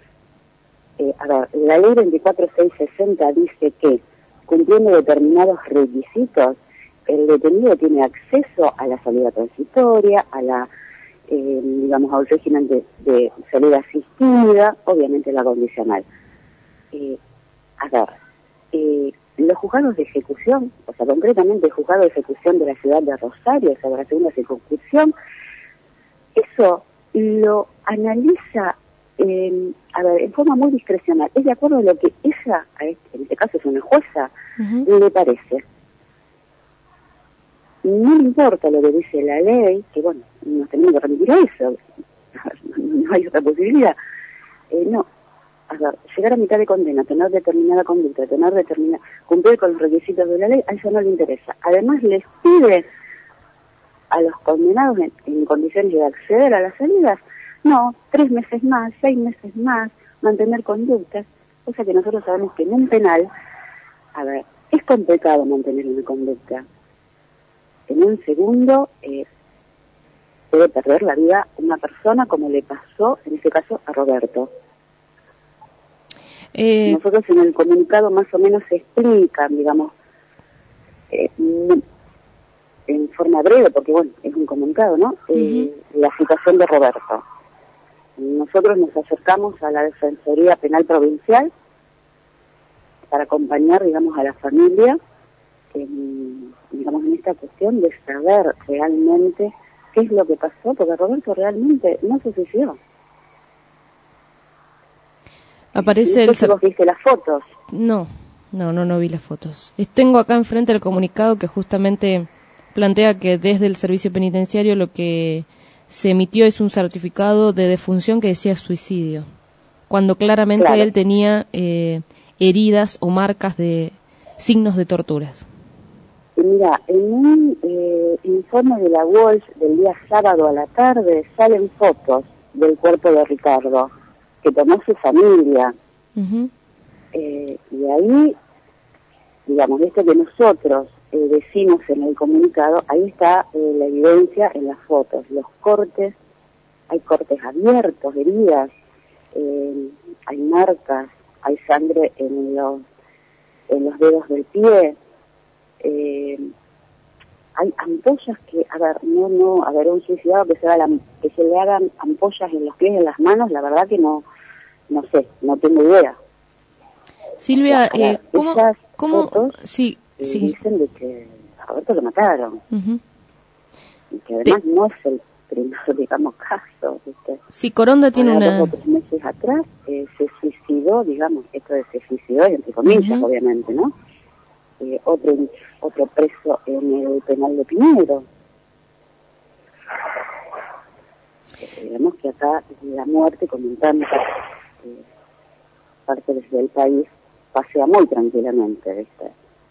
La ley 24660 dice que, cumpliendo determinados requisitos, el detenido tiene acceso a la salida transitoria, a la, digamos, al régimen de salida asistida, obviamente la condicional. Los juzgados de ejecución, o sea, concretamente el juzgado de ejecución de la ciudad de Rosario, o sea, de la segunda circunscripción, eso lo analiza en forma muy discrecional. Es de acuerdo a lo que ella, en este caso es una jueza, le parece. No le importa lo que dice la ley, que bueno, nos tenemos que remitir a eso, no hay otra posibilidad. Llegar a mitad de condena, tener determinada conducta, cumplir con los requisitos de la ley, a eso no le interesa. Además les pide a los condenados en condiciones de acceder a las salidas, 3 meses más, 6 meses más, mantener conductas, cosa que nosotros sabemos que en un penal, es complicado mantener una conducta. En un segundo puede perder la vida una persona, como le pasó en este caso a Roberto. Nosotros en el comunicado más o menos se explican, digamos, en forma breve, porque bueno, es un comunicado, ¿no? La situación de Roberto. Nosotros nos acercamos a la Defensoría Penal Provincial para acompañar, digamos, a la familia, digamos, en esta cuestión de saber realmente qué es lo que pasó, porque Roberto realmente no se suicidó. Aparece ¿Vos viste las fotos? No vi las fotos. Tengo acá enfrente el comunicado que justamente plantea que desde el servicio penitenciario lo que se emitió es un certificado de defunción que decía suicidio, cuando claramente él tenía heridas o marcas de signos de torturas. Y mira, en un informe de la Walsh del día sábado a la tarde salen fotos del cuerpo de Ricardo que tomó su familia. Y ahí, digamos, esto que nosotros decimos en el comunicado, ahí está la evidencia en las fotos, los cortes, hay cortes abiertos, heridas, hay marcas, hay sangre en los dedos del pie, hay ampollas que, un suicidado que se le hagan ampollas en los pies y en las manos, la verdad que no sé, no tengo idea. Silvia, ¿cómo? Sí. Dicen de que a Roberto lo mataron. que además no es el primer, digamos, caso. ¿Viste? Sí, Coronda tiene una... 2 o 3 meses atrás se suicidó, digamos, esto de se suicidó, entre comillas, obviamente, ¿no? Otro preso en el penal de Piñero. Digamos que acá la muerte, como en tantas partes del país, pasea muy tranquilamente, ¿viste?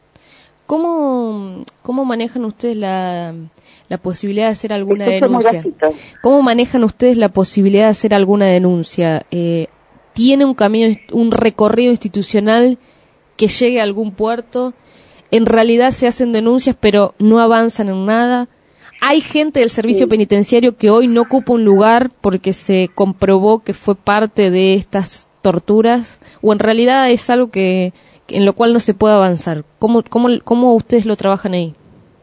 ¿Cómo manejan ustedes la posibilidad de hacer alguna denuncia? ¿Cómo manejan ustedes la posibilidad de hacer alguna denuncia? ¿Tiene un recorrido institucional que llegue a algún puerto? ¿En realidad se hacen denuncias pero no avanzan en nada? ¿Hay gente del servicio penitenciario que hoy no ocupa un lugar porque se comprobó que fue parte de estas torturas? ¿O en realidad es algo en lo cual no se puede avanzar? ¿Cómo ustedes lo trabajan ahí?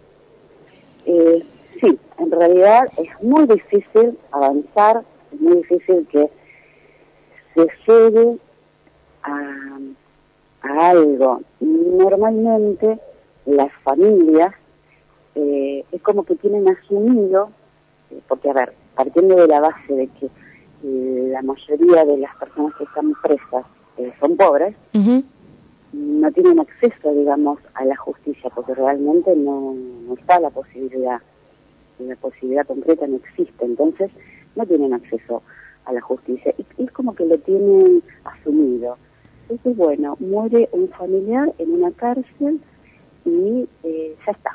Sí, en realidad es muy difícil avanzar, es muy difícil que se llegue a algo. Normalmente las familias es como que tienen asumido, porque a ver, partiendo de la base de que la mayoría de las personas que están presas son pobres, no tienen acceso, digamos, a la justicia, porque realmente no está la posibilidad concreta no existe, entonces no tienen acceso a la justicia, y es como que lo tienen asumido. Entonces, bueno, muere un familiar en una cárcel y ya está.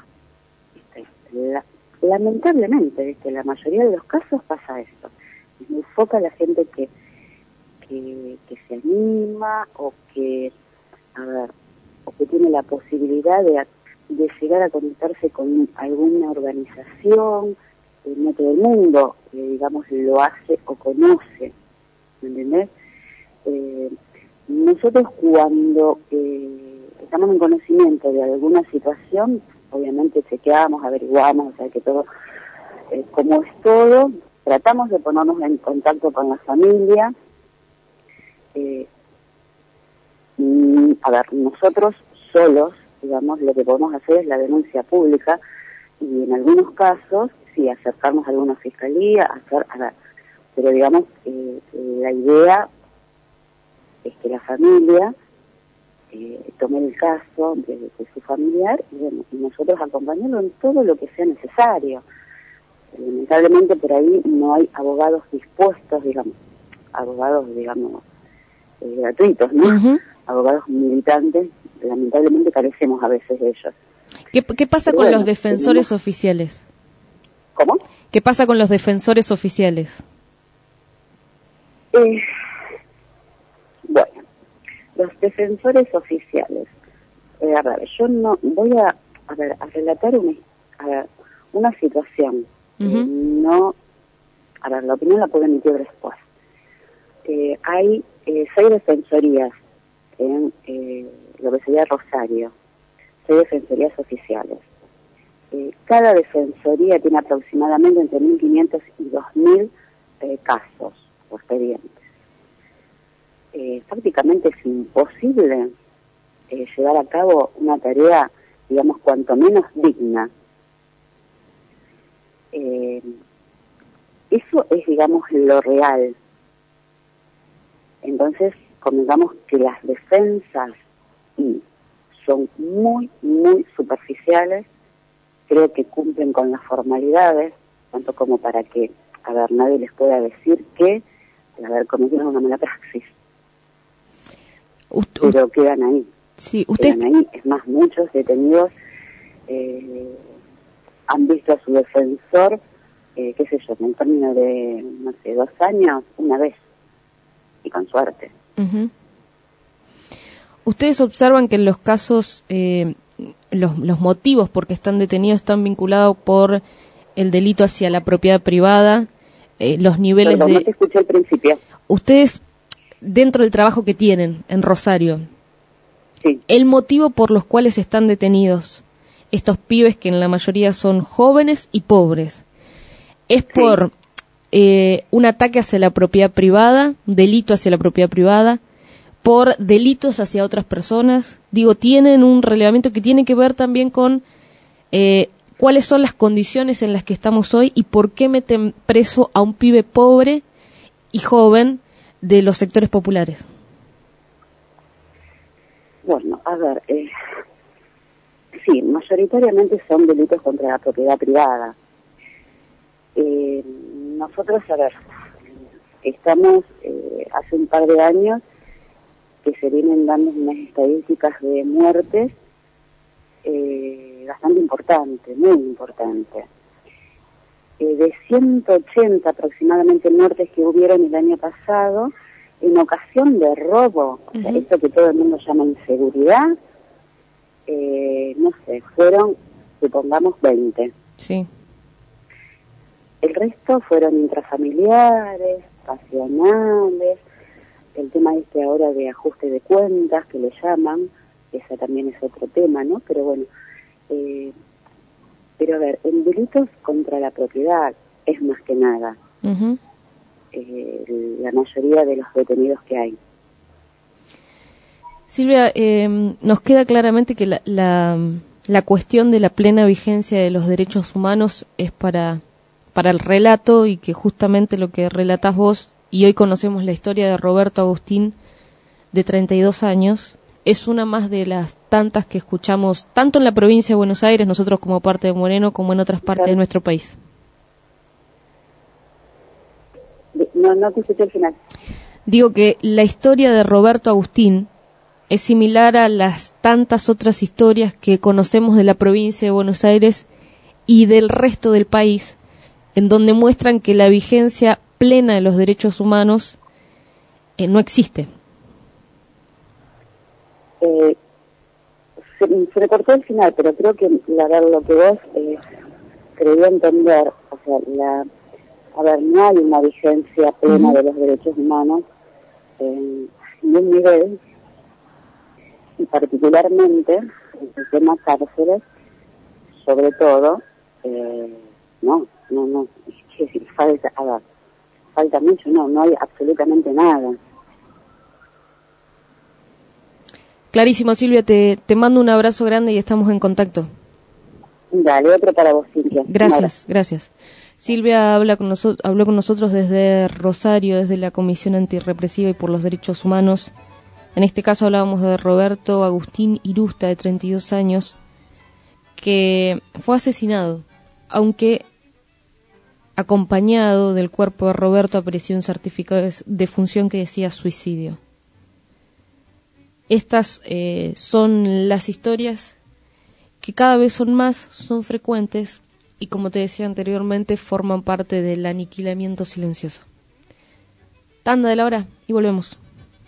Lamentablemente, ¿viste? La mayoría de los casos pasa esto. Es muy poca la gente que se anima o que tiene la posibilidad de llegar a conectarse con alguna organización. No todo el mundo, digamos, lo hace o conoce, ¿me entendés? Nosotros cuando estamos en conocimiento de alguna situación, obviamente chequeamos, averiguamos, o sea que todo, como es todo, tratamos de ponernos en contacto con la familia. A ver, nosotros solos, digamos, lo que podemos hacer es la denuncia pública y en algunos casos, sí, acercarnos a alguna fiscalía, pero digamos, la idea es que la familia tome el caso de su familiar y, bueno, y nosotros acompañarlo en todo lo que sea necesario. Lamentablemente por ahí no hay abogados dispuestos, abogados gratuitos, ¿no? Abogados militantes, lamentablemente carecemos a veces de ellos. ¿Qué pasa con los defensores oficiales? ¿Cómo? ¿Qué pasa con los defensores oficiales? Bueno, los defensores oficiales. A ver, yo no voy a relatar una situación. La opinión la puedo emitir después. Hay 6 defensorías en lo que sería Rosario, 6 defensorías oficiales. Cada defensoría tiene aproximadamente entre 1.500 y 2.000 casos o expedientes. Prácticamente es imposible llevar a cabo una tarea, digamos, cuanto menos digna. Eso es, digamos, lo real. Entonces, convengamos que las defensas son muy, muy superficiales, creo que cumplen con las formalidades, tanto como para que, nadie les pueda decir que, cometieron una mala praxis. Pero quedan ahí. Sí, quedan ahí. Es más, muchos detenidos han visto a su defensor, en el término de, 2 años, una vez, y con suerte. Ustedes observan que en los casos, los motivos por que están detenidos están vinculados por el delito hacia la propiedad privada, los niveles no te escuché al principio. Ustedes, dentro del trabajo que tienen en Rosario, sí, el motivo por los cuales están detenidos estos pibes, que en la mayoría son jóvenes y pobres, es por un ataque hacia la propiedad privada, delito hacia la propiedad privada, por delitos hacia otras personas. Tienen un relevamiento que tiene que ver también con cuáles son las condiciones en las que estamos hoy y por qué meten preso a un pibe pobre y joven de los sectores populares. Bueno, a ver, sí, mayoritariamente son delitos contra la propiedad privada. Nosotros, a ver, estamos hace un par de años que se vienen dando unas estadísticas de muertes bastante importantes, muy importantes. De 180 aproximadamente muertes que hubieron el año pasado, en ocasión de robo, o sea, esto que todo el mundo llama inseguridad, no sé, fueron, supongamos, 20. Sí. El resto fueron intrafamiliares, pasionales, el tema ahora de ajuste de cuentas, que le llaman, ese también es otro tema, ¿no? Pero bueno, pero a ver, en delitos contra la propiedad es más que nada la mayoría de los detenidos que hay. Silvia, nos queda claramente que la cuestión de la plena vigencia de los derechos humanos es para el relato, y que justamente lo que relatás vos, y hoy conocemos la historia de Roberto Agustín, de 32 años, es una más de las tantas que escuchamos tanto en la provincia de Buenos Aires, nosotros como parte de Moreno, como en otras partes de nuestro país. No te escuché al final. Digo que la historia de Roberto Agustín es similar a las tantas otras historias que conocemos de la provincia de Buenos Aires y del resto del país, en donde muestran que la vigencia plena de los derechos humanos no existe. Se me cortó el final, pero creo que lo que vos creía entender, o sea, a ver, no hay una vigencia plena de los derechos humanos en un nivel, y particularmente en el tema cárceles, sobre todo, no, es decir, falta mucho, no hay absolutamente nada. Clarísimo, Silvia, te mando un abrazo grande y estamos en contacto. Dale, otro para vos, Silvia. Gracias. Silvia habló con nosotros desde Rosario, desde la Comisión Antirrepresiva y por los Derechos Humanos. En este caso hablábamos de Roberto Agustín Irusta, de 32 años, que fue asesinado, aunque acompañado del cuerpo de Roberto apareció un certificado de defunción que decía suicidio. Estas son las historias que cada vez son frecuentes y, como te decía anteriormente, forman parte del aniquilamiento silencioso. Tanda de la hora y volvemos.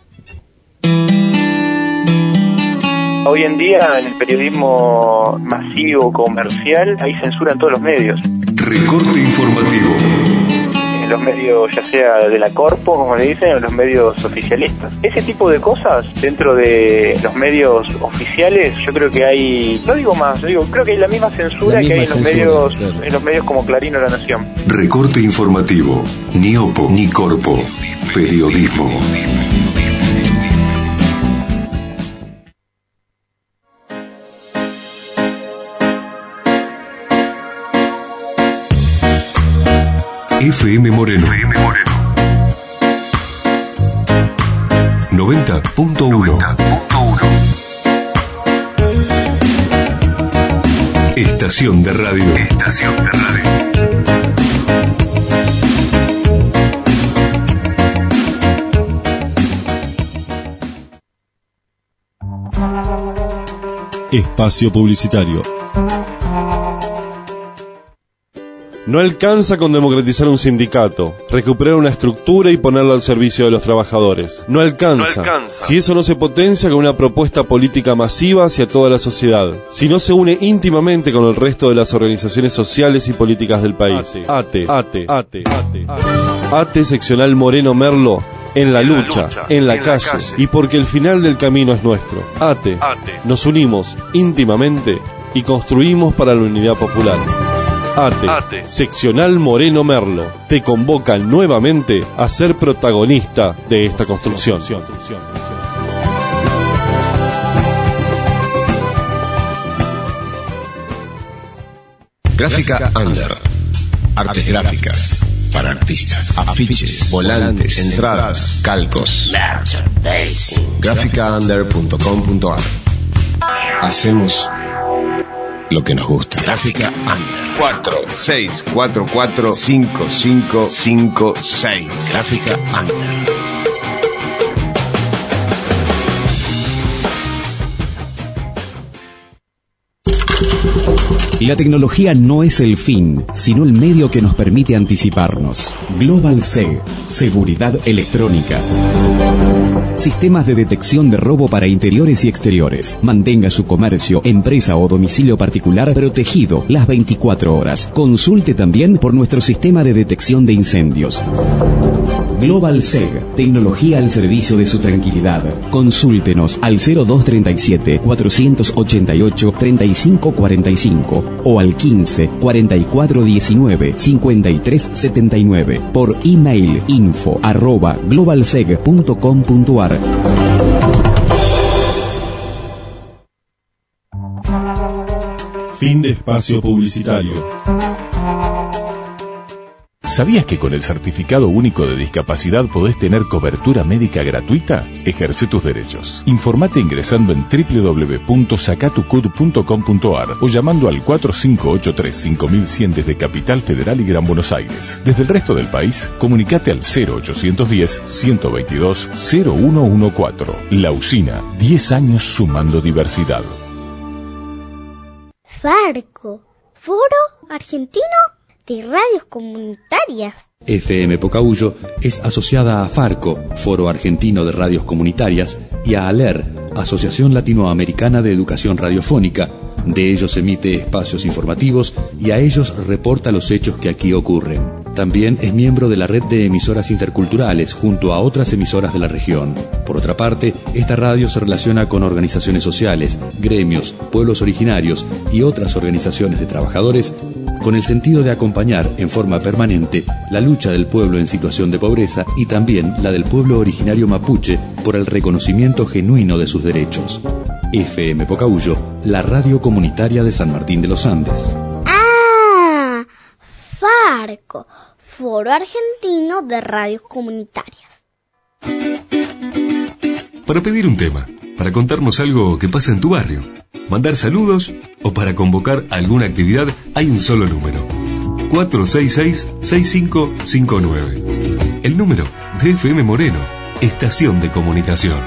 Hoy en día, en el periodismo masivo, comercial, hay censura en todos los medios. Recorte informativo. En los medios, ya sea de la corpo, como le dicen, o en los medios oficialistas. Ese tipo de cosas, dentro de los medios oficiales, yo creo que hay, creo que hay la misma censura que hay en los medios como Clarín o La Nación. Recorte informativo. Ni opo, ni corpo. Periodismo. FM Moreno. 90.1. Estación de radio. Espacio publicitario. No alcanza con democratizar un sindicato, recuperar una estructura y ponerla al servicio de los trabajadores. No alcanza. Si eso no se potencia con una propuesta política masiva hacia toda la sociedad. Si no se une íntimamente con el resto de las organizaciones sociales y políticas del país. ATE Seccional Moreno Merlo, en la lucha, en la calle, y porque el final del camino es nuestro. ATE. Nos unimos íntimamente y construimos para la unidad popular. ATE, Seccional Moreno Merlo, te convocan nuevamente a ser protagonista de esta construcción. Gráfica Under. Artes gráficas para artistas. Afiches, volantes, entradas, calcos. Gráficaunder.com.ar. Hacemos lo que nos gusta. Gráfica Under. 46445556. Gráfica Under. La tecnología no es el fin, sino el medio que nos permite anticiparnos. Global SEG, seguridad electrónica. Sistemas de detección de robo para interiores y exteriores. Mantenga su comercio, empresa o domicilio particular protegido las 24 horas. Consulte también por nuestro sistema de detección de incendios. Global SEG, tecnología al servicio de su tranquilidad. Consúltenos al 0237 488 3545 o al 15 44 19 53 79 por email info@globalseg.com.ar. Fin de espacio publicitario. ¿Sabías que con el Certificado Único de Discapacidad podés tener cobertura médica gratuita? Ejerce tus derechos. Informate ingresando en www.sacatucud.com.ar o llamando al 4583-5100 desde Capital Federal y Gran Buenos Aires. Desde el resto del país, comunicate al 0810-122-0114. La Usina, 10 años sumando diversidad. Farco, Foro Argentino de Radios Comunitarias. FM Pocahuyo es asociada a Farco, Foro Argentino de Radios Comunitarias, y a ALER, Asociación Latinoamericana de Educación Radiofónica. De ellos emite espacios informativos y a ellos reporta los hechos que aquí ocurren. También es miembro de la red de emisoras interculturales junto a otras emisoras de la región. Por otra parte, esta radio se relaciona con organizaciones sociales, gremios, pueblos originarios y otras organizaciones de trabajadores con el sentido de acompañar en forma permanente la lucha del pueblo en situación de pobreza y también la del pueblo originario mapuche por el reconocimiento genuino de sus derechos. FM Pocahuyo, la radio comunitaria de San Martín de los Andes. ¡Ah! Farco, Foro Argentino de Radios Comunitarias. Para pedir un tema, para contarnos algo que pasa en tu barrio, mandar saludos o para convocar alguna actividad, hay un solo número: 466-6559. El número de FM Moreno, Estación de Comunicación.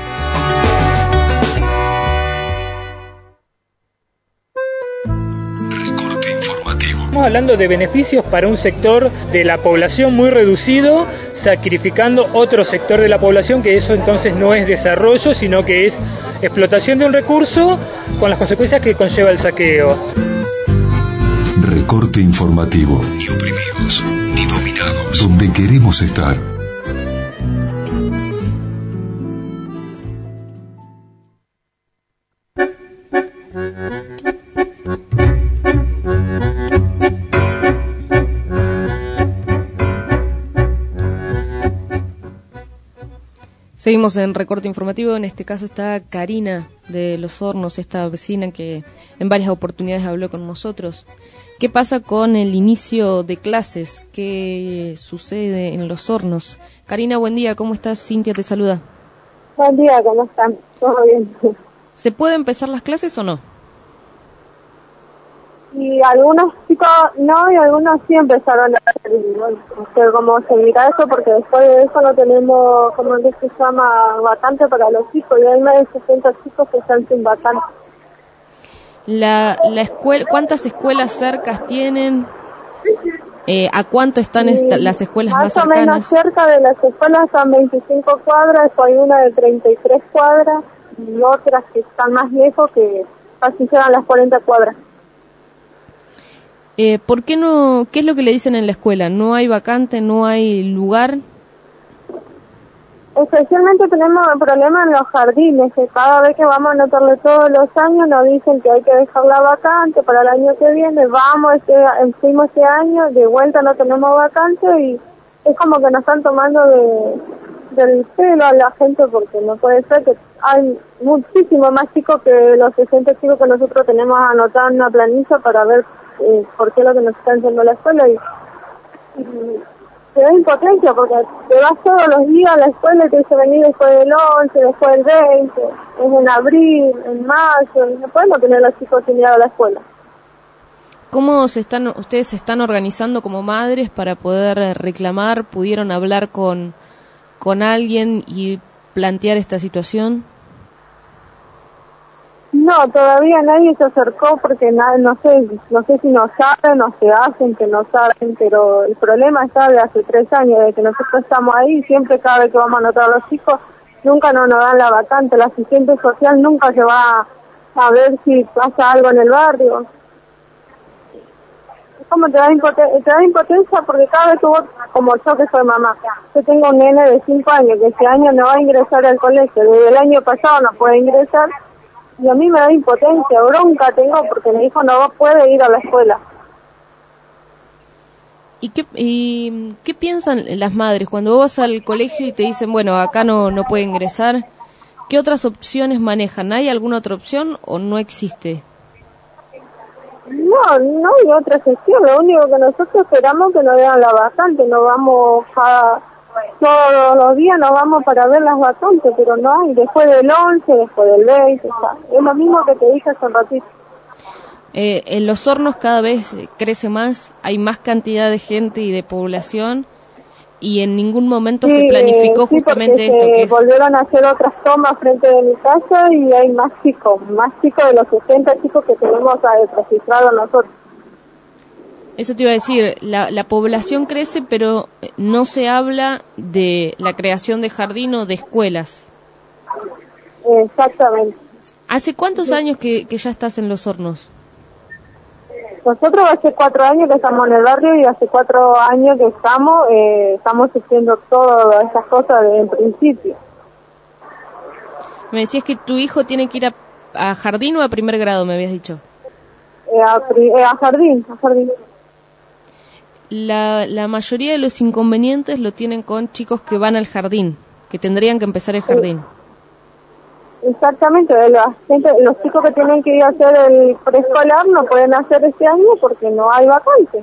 Estamos hablando de beneficios para un sector de la población muy reducido, sacrificando otro sector de la población, que eso entonces no es desarrollo, sino que es explotación de un recurso con las consecuencias que conlleva el saqueo. Recorte informativo. Ni oprimidos, ni dominados. Donde queremos estar. Seguimos en Recorte Informativo. En este caso está Karina de Los Hornos, esta vecina que en varias oportunidades habló con nosotros. ¿Qué pasa con el inicio de clases? ¿Qué sucede en Los Hornos? Karina, buen día, ¿cómo estás? Cintia te saluda. Buen día, ¿cómo están? ¿Todo bien? ¿Se puede empezar las clases o no? Y algunos chicos no, y algunos sí empezaron a hacer, cómo seguirá eso, porque después de eso no tenemos, como se llama, vacante para los chicos, y hay más de 60 chicos que están sin vacante. La escuela, ¿cuántas escuelas cercas tienen? ¿A cuánto están las escuelas más cercanas? Más o menos cerca de las escuelas están 25 cuadras, hay una de 33 cuadras, y otras que están más lejos, que casi llegan las 40 cuadras. ¿Por qué no? ¿Qué es lo que le dicen en la escuela? ¿No hay vacante? ¿No hay lugar? Especialmente tenemos el problema en los jardines, que cada vez que vamos a anotarle todos los años nos dicen que hay que dejar la vacante para el año que viene. Fuimos este año, de vuelta no tenemos vacante y es como que nos están tomando del pelo a la gente, porque no puede ser que hay muchísimo más chicos que los 60 chicos que nosotros tenemos anotados en una planilla para ver por qué es lo que nos están yendo a la escuela y te da impotencia porque te vas todos los días a la escuela y te dice venir después del 11, después del 20, es en abril, en mayo, y no podemos tener a los chicos sin ir a la escuela. ¿Cómo ustedes se están organizando como madres para poder reclamar? ¿Pudieron hablar con alguien y plantear esta situación? No, todavía nadie se acercó porque no sé si no saben o se hacen que no saben, pero el problema está de hace 3 años, desde que nosotros estamos ahí, siempre cada vez que vamos a anotar a los chicos, nunca nos dan la vacante, la asistente social nunca se va a ver si pasa algo en el barrio. ¿Cómo te da impotencia? Porque cada vez que vos, como yo que soy mamá, yo tengo un nene de 5 años que este año no va a ingresar al colegio, desde el año pasado no puede ingresar, y a mí me da impotencia, bronca tengo porque mi hijo no puede ir a la escuela. ¿Y qué piensan las madres cuando vos vas al colegio y te dicen, bueno, acá no puede ingresar? ¿Qué otras opciones manejan? ¿Hay alguna otra opción o no existe? No hay otra gestión, lo único que nosotros esperamos es que nos den la vacante, nos vamos todos los días nos vamos para ver las vacantes, pero no hay, después del 11, después del 20, es lo mismo que te dije hace un ratito. En Los Hornos cada vez crece más, hay más cantidad de gente y de población, y en ningún momento se planificó justamente esto. Que volvieron a hacer otras tomas frente de mi casa y hay más chicos de los 60 chicos que tenemos registrados nosotros. Eso te iba a decir, la población crece, pero no se habla de la creación de jardín o de escuelas. Exactamente. ¿Hace cuántos años que ya estás en Los Hornos? Nosotros hace 4 años que estamos en el barrio y hace 4 años que estamos haciendo todas esas cosas desde el principio. Me decías que tu hijo tiene que ir a jardín o a primer grado, me habías dicho. A jardín. La mayoría de los inconvenientes lo tienen con chicos que van al jardín, que tendrían que empezar el jardín. Exactamente, los chicos que tienen que ir a hacer el preescolar no pueden hacer este año porque no hay vacante.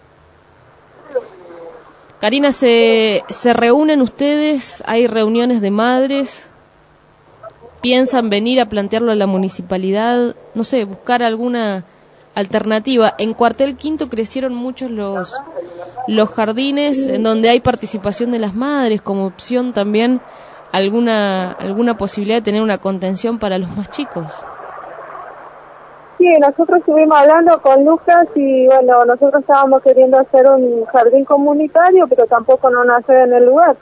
Karina, ¿se reúnen ustedes? ¿Hay reuniones de madres? ¿Piensan venir a plantearlo a la municipalidad? No sé, buscar alguna alternativa. En Cuartel Quinto crecieron muchos los jardines en donde hay participación de las madres como opción también. ¿Alguna posibilidad de tener una contención para los más chicos? Sí, nosotros estuvimos hablando con Lucas y bueno, nosotros estábamos queriendo hacer un jardín comunitario, pero tampoco no nacer en el lugar.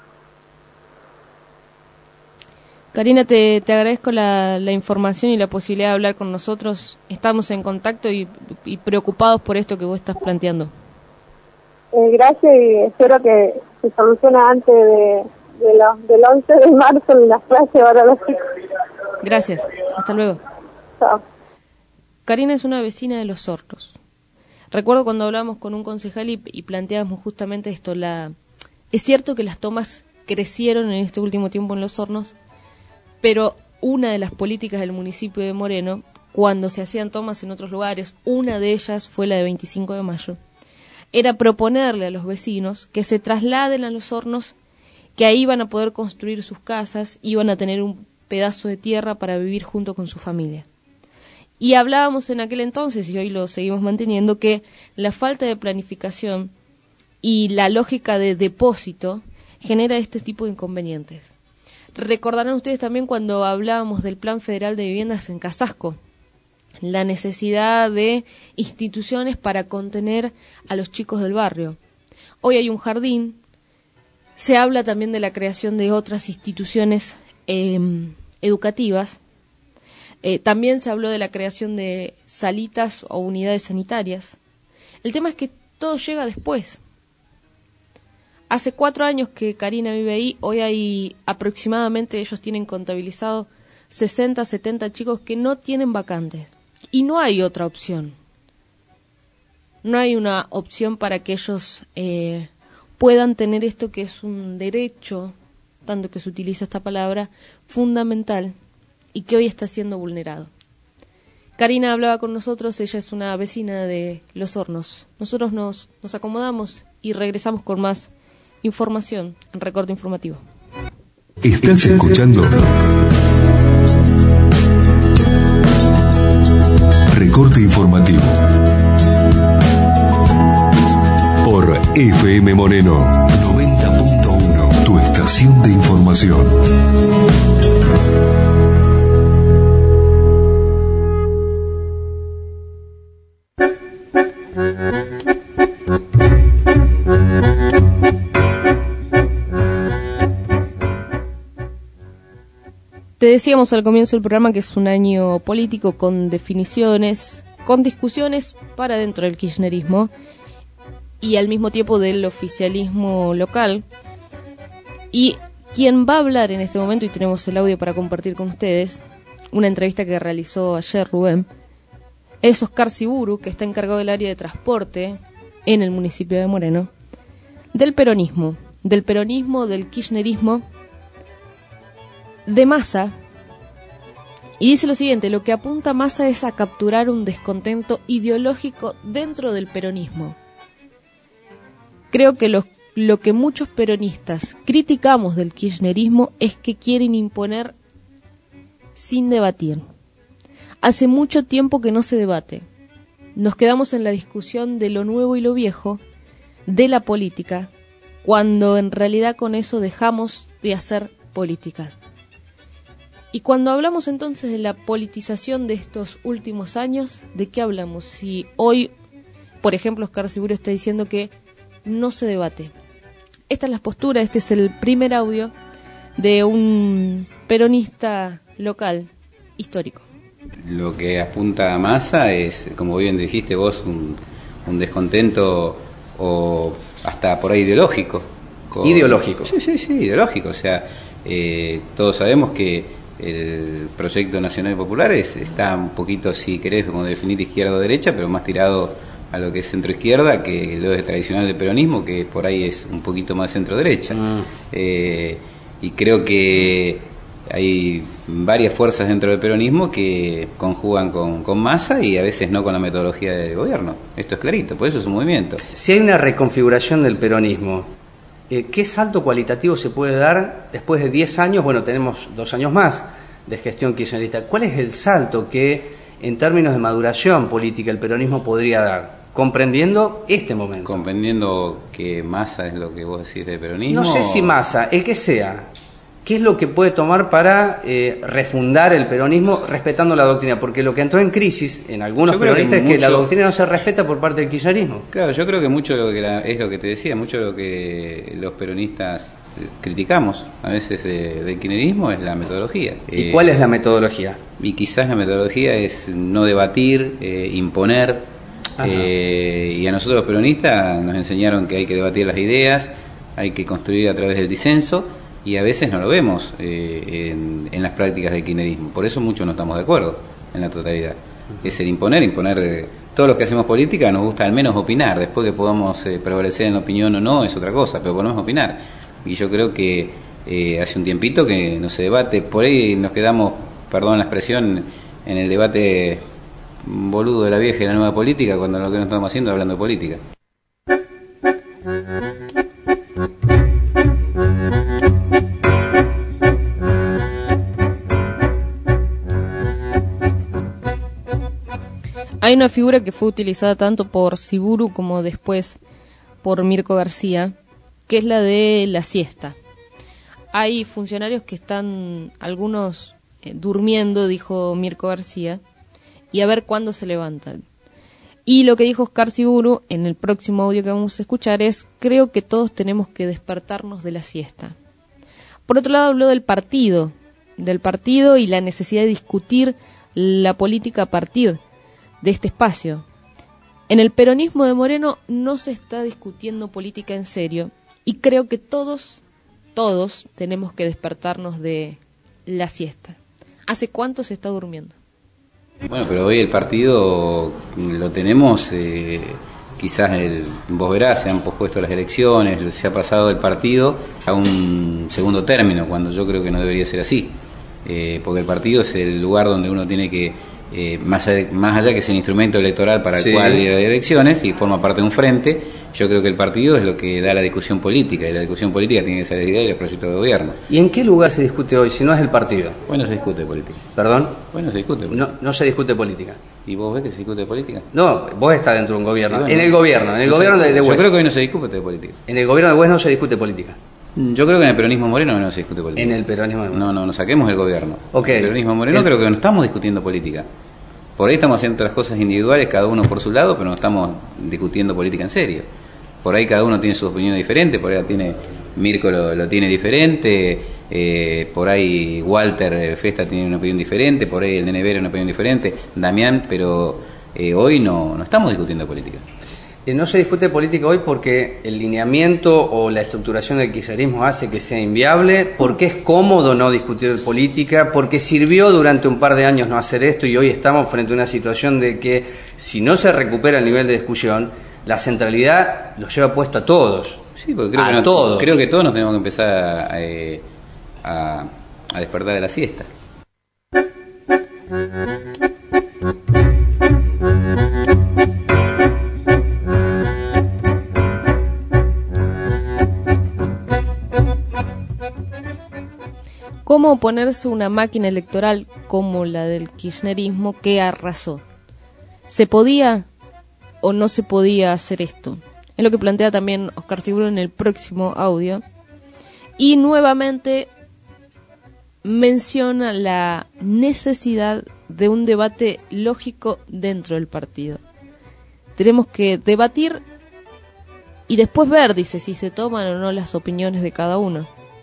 Karina, te agradezco la información y la posibilidad de hablar con nosotros. Estamos en contacto y preocupados por esto que vos estás planteando. Gracias y espero que se solucione antes del 11 de marzo en las clases para los chicos. Gracias, hasta luego. Chao. Karina es una vecina de Los Hornos. Recuerdo cuando hablábamos con un concejal y planteábamos justamente esto. Es cierto que las tomas crecieron en este último tiempo en Los Hornos, pero una de las políticas del municipio de Moreno, cuando se hacían tomas en otros lugares, una de ellas fue la de 25 de mayo, era proponerle a los vecinos que se trasladen a Los Hornos, que ahí iban a poder construir sus casas, iban a tener un pedazo de tierra para vivir junto con su familia. Y hablábamos en aquel entonces, y hoy lo seguimos manteniendo, que la falta de planificación y la lógica de depósito genera este tipo de inconvenientes. Recordarán ustedes también cuando hablábamos del Plan Federal de Viviendas en Casasco, la necesidad de instituciones para contener a los chicos del barrio. Hoy hay un jardín. Se habla también de la creación de otras instituciones educativas. También se habló de la creación de salitas o unidades sanitarias. El tema es que todo llega después. Hace 4 años que Karina vive ahí. Hoy hay aproximadamente, ellos tienen contabilizado 60, 70 chicos que no tienen vacantes. Y no hay otra opción. No hay una opción para que ellos puedan tener esto que es un derecho, tanto que se utiliza esta palabra, fundamental y que hoy está siendo vulnerado. Karina hablaba con nosotros, ella es una vecina de Los Hornos. Nosotros nos acomodamos y regresamos con más información en Recorte Informativo. Estás escuchando Recorte Informativo por FM Moreno 90.1, tu estación de información. Te decíamos al comienzo del programa que es un año político con definiciones, con discusiones para dentro del kirchnerismo y al mismo tiempo del oficialismo local. Y quien va a hablar en este momento, y tenemos el audio para compartir con ustedes, una entrevista que realizó ayer Rubén, es Oscar Siburu, que está encargado del área de transporte en el municipio de Moreno, del peronismo, del kirchnerismo, de Massa, y dice lo siguiente: lo que apunta Massa es a capturar un descontento ideológico dentro del peronismo. Creo que lo que muchos peronistas criticamos del kirchnerismo es que quieren imponer sin debatir. Hace mucho tiempo que no se debate. Nos quedamos en la discusión de lo nuevo y lo viejo, de la política, cuando en realidad con eso dejamos de hacer política. Y cuando hablamos entonces de la politización de estos últimos años, ¿de qué hablamos? Si hoy, por ejemplo, Oscar Siburu está diciendo que no se debate. Esta es la postura, este es el primer audio de un peronista local histórico. Lo que apunta a Massa es, como bien dijiste vos, un descontento o hasta por ahí ideológico. ¿Ideológico? Sí, ideológico. O sea, todos sabemos que el proyecto nacional y popular está un poquito, si querés, como definir izquierda o derecha, pero más tirado a lo que es centro-izquierda que lo tradicional del peronismo, que por ahí es un poquito más centro-derecha. Y creo que hay varias fuerzas dentro del peronismo que conjugan con Massa y a veces no con la metodología del gobierno. Esto es clarito, por eso es un movimiento. Si hay una reconfiguración del peronismo, ¿qué salto cualitativo se puede dar después de 10 años? Bueno, tenemos 2 años más de gestión kirchnerista. ¿Cuál es el salto que, en términos de maduración política, el peronismo podría dar? Comprendiendo este momento. Comprendiendo que Massa es lo que vos decís del peronismo. No sé si Massa, el que sea. ¿Qué es lo que puede tomar para refundar el peronismo respetando la doctrina? Porque lo que entró en crisis en algunos peronistas es que la doctrina no se respeta por parte del kirchnerismo. Claro, yo creo que mucho es lo que te decía, mucho de lo que los peronistas criticamos a veces del kirchnerismo es la metodología. ¿Y cuál es la metodología? Y quizás la metodología es no debatir, imponer. Y a nosotros los peronistas nos enseñaron que hay que debatir las ideas, hay que construir a través del disenso. Y a veces no lo vemos en las prácticas del kirchnerismo. Por eso muchos no estamos de acuerdo en la totalidad. Es el imponer. Todos los que hacemos política nos gusta al menos opinar. Después que podamos prevalecer en la opinión o no es otra cosa, pero podemos opinar. Y yo creo que hace un tiempito que no se debate. Por ahí nos quedamos, perdón la expresión, en el debate boludo de la vieja y la nueva política, cuando lo que nos estamos haciendo es hablando de política. Hay una figura que fue utilizada tanto por Siburu como después por Mirko García, que es la de la siesta. Hay funcionarios que están, algunos durmiendo, dijo Mirko García, y a ver cuándo se levantan. Y lo que dijo Oscar Siburu en el próximo audio que vamos a escuchar es: creo que todos tenemos que despertarnos de la siesta. Por otro lado, habló del partido y la necesidad de discutir la política a partir de este espacio. En el peronismo de Moreno no se está discutiendo política en serio y creo que todos tenemos que despertarnos de la siesta. ¿Hace cuánto se está durmiendo? Bueno, pero hoy el partido lo tenemos, quizás vos verás, se han pospuesto las elecciones, se ha pasado el partido a un segundo término, cuando yo creo que no debería ser así, porque el partido es el lugar donde uno tiene que más allá que es el instrumento electoral para el cual ir a elecciones y forma parte de un frente, yo creo que el partido es lo que da la discusión política, y la discusión política tiene que ser la idea y el proyecto de gobierno. ¿Y en qué lugar se discute hoy, si no es el partido? Bueno, se discute política. ¿Perdón? Bueno, se discute política. No se discute política. ¿Y vos ves que se discute política? No, vos estás dentro de un gobierno. Bueno, en el gobierno de yo West. creo que hoy no se discute política. En el gobierno de West no se discute política. Yo creo que en el peronismo moreno no se discute política. En el peronismo moreno. No saquemos el gobierno. Okay. En el peronismo moreno creo que no estamos discutiendo política. Por ahí estamos haciendo otras cosas individuales, cada uno por su lado, pero no estamos discutiendo política en serio. Por ahí cada uno tiene sus opiniones diferentes, por ahí tiene Mirko lo tiene diferente, por ahí Walter Festa tiene una opinión diferente, por ahí el Nene Vera una opinión diferente, Damián, pero hoy no estamos discutiendo política. No se discute política hoy porque el lineamiento o la estructuración del kirchnerismo hace que sea inviable, porque es cómodo no discutir política, porque sirvió durante un par de años no hacer esto y hoy estamos frente a una situación de que si no se recupera el nivel de discusión, la centralidad lo lleva puesto a todos. Sí, porque creo que todos nos tenemos que empezar a despertar de la siesta. ¿Cómo oponerse a una máquina electoral como la del kirchnerismo que arrasó? ¿Se podía o no se podía hacer esto? Es lo que plantea también Oscar Siburo en el próximo audio. Y nuevamente menciona la necesidad de un debate lógico dentro del partido. Tenemos que debatir y después ver, dice, si se toman o no las opiniones de cada uno.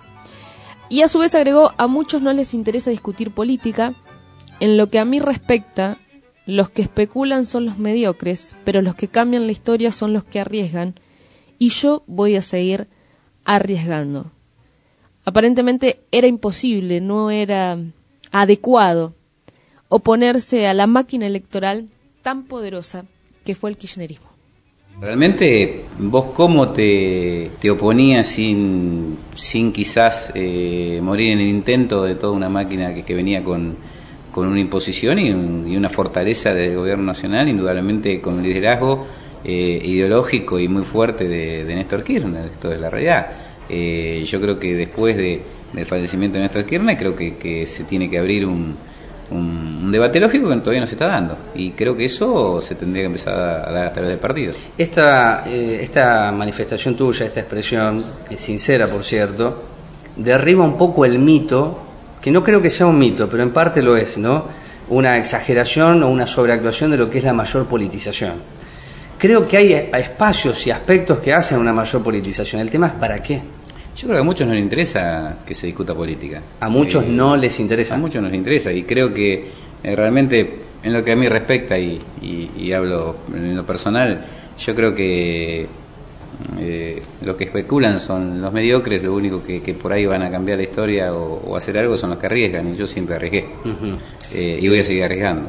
Y a su vez agregó, a muchos no les interesa discutir política. En lo que a mí respecta, los que especulan son los mediocres, pero los que cambian la historia son los que arriesgan, y yo voy a seguir arriesgando. Aparentemente era imposible, no era adecuado oponerse a la máquina electoral tan poderosa que fue el kirchnerismo. Realmente, ¿vos cómo te oponías sin quizás morir en el intento de toda una máquina que venía con una imposición y una fortaleza del gobierno nacional, indudablemente con un liderazgo ideológico y muy fuerte de Néstor Kirchner? Esto es la realidad. Yo creo que después del fallecimiento de Néstor Kirchner, creo que se tiene que abrir un debate lógico que todavía no se está dando, y creo que eso se tendría que empezar a dar a través del partido. Esta manifestación tuya, esta expresión, sincera por cierto, derriba un poco el mito, que no creo que sea un mito, pero en parte lo es, ¿no? Una exageración o una sobreactuación de lo que es la mayor politización. Creo que hay espacios y aspectos que hacen una mayor politización. El tema es ¿para qué? Yo creo que a muchos no les interesa que se discuta política. A muchos no les interesa. A muchos no les interesa, y creo que realmente, en lo que a mí respecta, y hablo en lo personal, yo creo que los que especulan son los mediocres, lo único que por ahí van a cambiar la historia o hacer algo son los que arriesgan, y yo siempre arriesgué. Y voy a seguir arriesgando.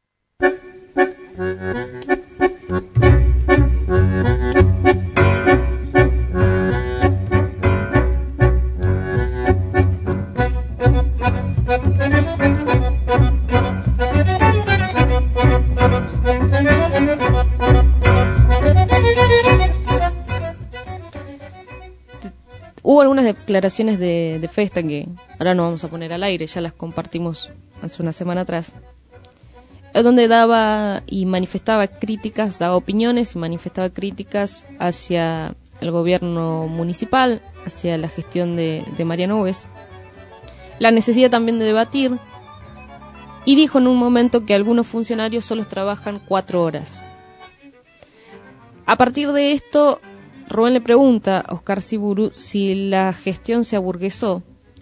Hubo algunas declaraciones de Festa que ahora no vamos a poner al aire, ya las compartimos hace una semana atrás, donde daba y manifestaba críticas, daba opiniones y manifestaba críticas hacia el gobierno municipal, hacia la gestión de Mariano West, la necesidad también de debatir, y dijo en un momento que algunos funcionarios solo trabajan 4 horas. A partir de esto, Rubén le pregunta a Oscar Siburo si la gestión se aburguesó,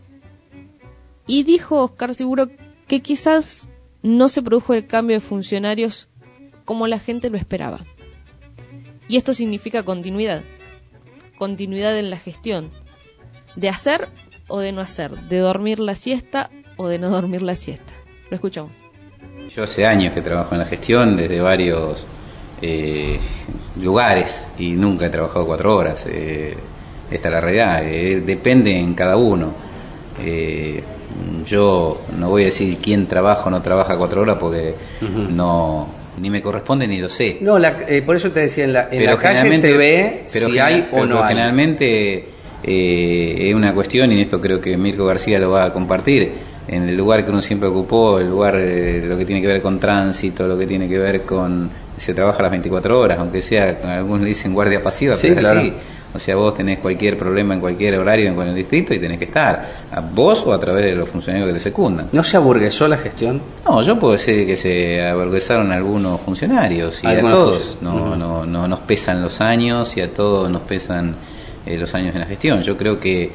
y dijo Oscar Siburo que quizás no se produjo el cambio de funcionarios como la gente lo esperaba. Y esto significa continuidad en la gestión, de hacer o de no hacer, de dormir la siesta o de no dormir la siesta. Lo escuchamos. Yo hace años que trabajo en la gestión, desde varios lugares, y nunca he trabajado 4 horas. Esta es la realidad. Depende en cada uno. yo no voy a decir quién trabaja o no trabaja 4 horas porque no, ni me corresponde ni lo sé. No, por eso te decía, en la calle se ve si hay o no hay. Generalmente es una cuestión, y esto creo que Mirko García lo va a compartir, en el lugar que uno siempre ocupó, el lugar, lo que tiene que ver con tránsito, lo que tiene que ver con, se trabaja las 24 horas, aunque sea, algunos le dicen guardia pasiva, sí, pero es claro. así. O sea, vos tenés cualquier problema en cualquier horario en el distrito y tenés que estar, a vos o a través de los funcionarios que te secundan. ¿No se aburguesó la gestión? No, yo puedo decir que se aburguesaron algunos funcionarios, y a todos no nos pesan los años, y a todos nos pesan los años en la gestión. Yo creo que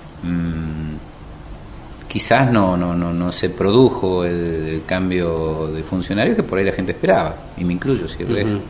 quizás no se produjo el cambio de funcionarios que por ahí la gente esperaba, y me incluyo, si es eso.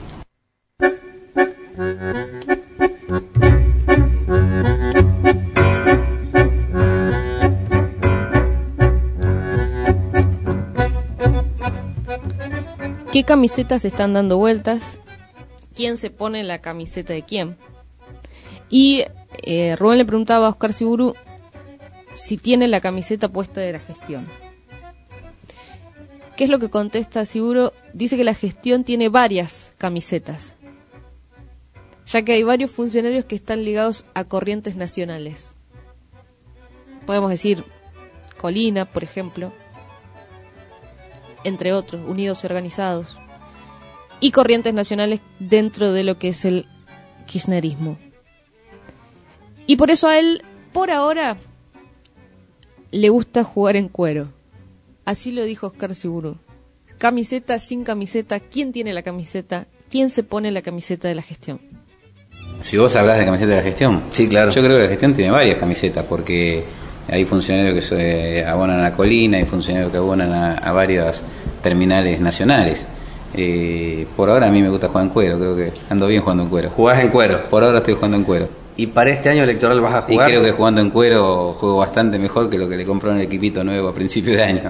¿Qué camisetas están dando vueltas? ¿Quién se pone la camiseta de quién? Y Rubén le preguntaba a Oscar Siburu si tiene la camiseta puesta de la gestión. ¿Qué es lo que contesta Siburu? Dice que la gestión tiene varias camisetas, ya que hay varios funcionarios que están ligados a corrientes nacionales. Podemos decir Colina, por ejemplo, entre otros, unidos y organizados, y corrientes nacionales dentro de lo que es el kirchnerismo. Y por eso a él, por ahora, le gusta jugar en cuero. Así lo dijo Oscar Siburu. Camiseta, sin camiseta, ¿quién tiene la camiseta? ¿Quién se pone la camiseta de la gestión? Si vos hablas de camiseta de la gestión, sí, claro. Yo creo que la gestión tiene varias camisetas, porque hay funcionarios que se abonan a Colina, hay funcionarios que abonan a varias terminales nacionales. Por ahora a mí me gusta jugar en cuero, creo que ando bien jugando en cuero. ¿Jugás en cuero? Por ahora estoy jugando en cuero. ¿Y para este año electoral vas a jugar? Y creo que jugando en cuero juego bastante mejor que lo que le compró en el equipito nuevo a principio de año.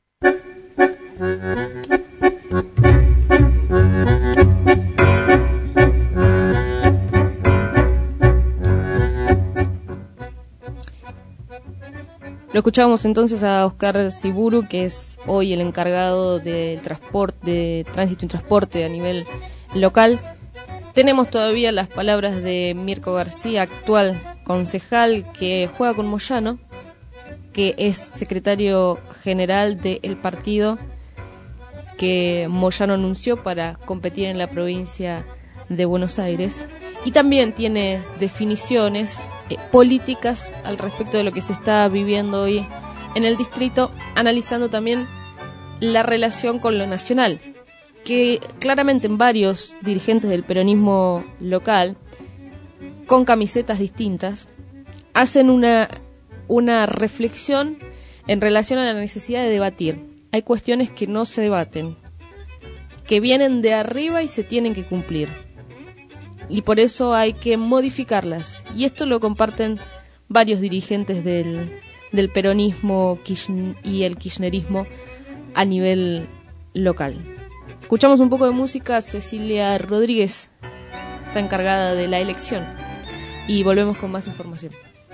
Lo escuchábamos entonces a Oscar Siburu, que es hoy el encargado del transporte, de tránsito y transporte a nivel local. Tenemos todavía las palabras de Mirko García, actual concejal que juega con Moyano, que es secretario general del partido que Moyano anunció para competir en la provincia de Buenos Aires, y también tiene definiciones políticas al respecto de lo que se está viviendo hoy en el distrito, analizando también la relación con lo nacional, que claramente en varios dirigentes del peronismo local, con camisetas distintas, hacen una reflexión en relación a la necesidad de debatir. Hay cuestiones que no se debaten, que vienen de arriba y se tienen que cumplir, y por eso hay que modificarlas, y esto lo comparten varios dirigentes del peronismo y el kirchnerismo a nivel local. Escuchamos un poco de música. Cecilia Rodríguez está encargada de la elección, y volvemos con más información.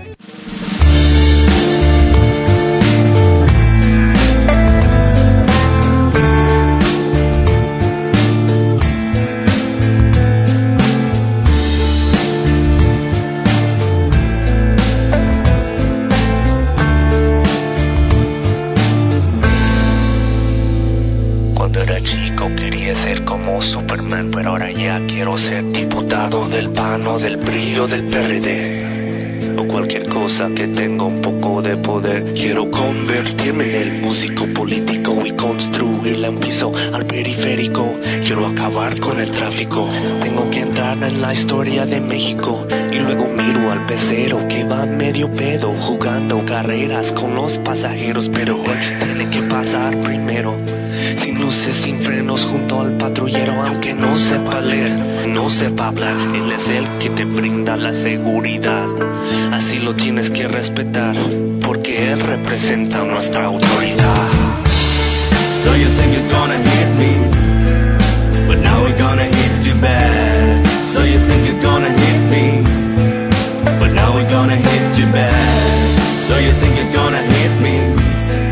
Quería ser como Superman, pero ahora ya quiero ser diputado del PAN o del PRI o del PRD, o cualquier cosa que tenga un poco de poder. Quiero convertirme en el músico político y construirle un piso al periférico. Quiero acabar con el tráfico. Tengo que entrar en la historia de México, y luego miro al pecero que va medio pedo jugando carreras con los pasajeros, pero él tiene que pasar primero, sin luces, sin frenos, junto al patrullero. Aunque no sepa leer, no sepa hablar, él es el que te brinda la seguridad. Así lo tienes que respetar, porque él representa nuestra autoridad. So you think you're gonna hit me, but now we're gonna hit you bad. So you think you're gonna hit me, but now we're gonna hit you bad. So you think you're gonna hit me,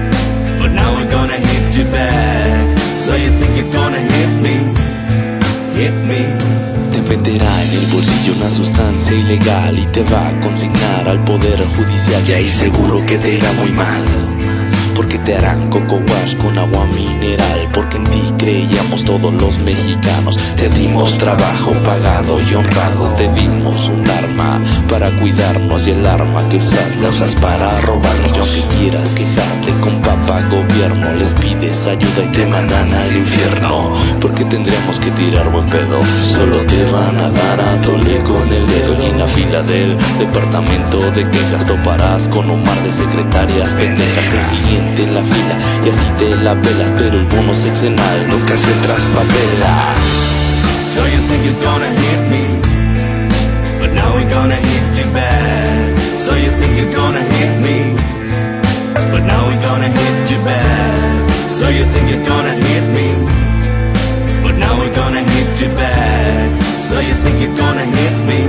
So you think you're gonna hit me. Te meterá en el bolsillo una sustancia ilegal y te va a consignar al poder judicial. Y ahí seguro que te irá muy mal, porque te harán coco wash con agua mineral. Porque en ti creíamos todos los mexicanos. Te dimos trabajo pagado y honrado. Te dimos un arma para cuidarnos, y el arma que usas la usas para robarnos. Y aunque quieras quejarte con papá gobierno, les pides ayuda y te mandan al infierno. Porque tendremos que tirar buen pedo. Solo te van a dar a tole con el dedo. Y en la fila del departamento de quejas toparás con un mar de secretarias pendejas. El siguiente en la fila y así te la pelas, pero el bono sexenal nunca se traspapela. So you think you're gonna hit me, but now we're gonna hit you bad. So you think you're gonna hit me, but now we're gonna hit you bad. So you think you're gonna hit me, but now we're gonna hit you bad. So you think you're gonna hit me.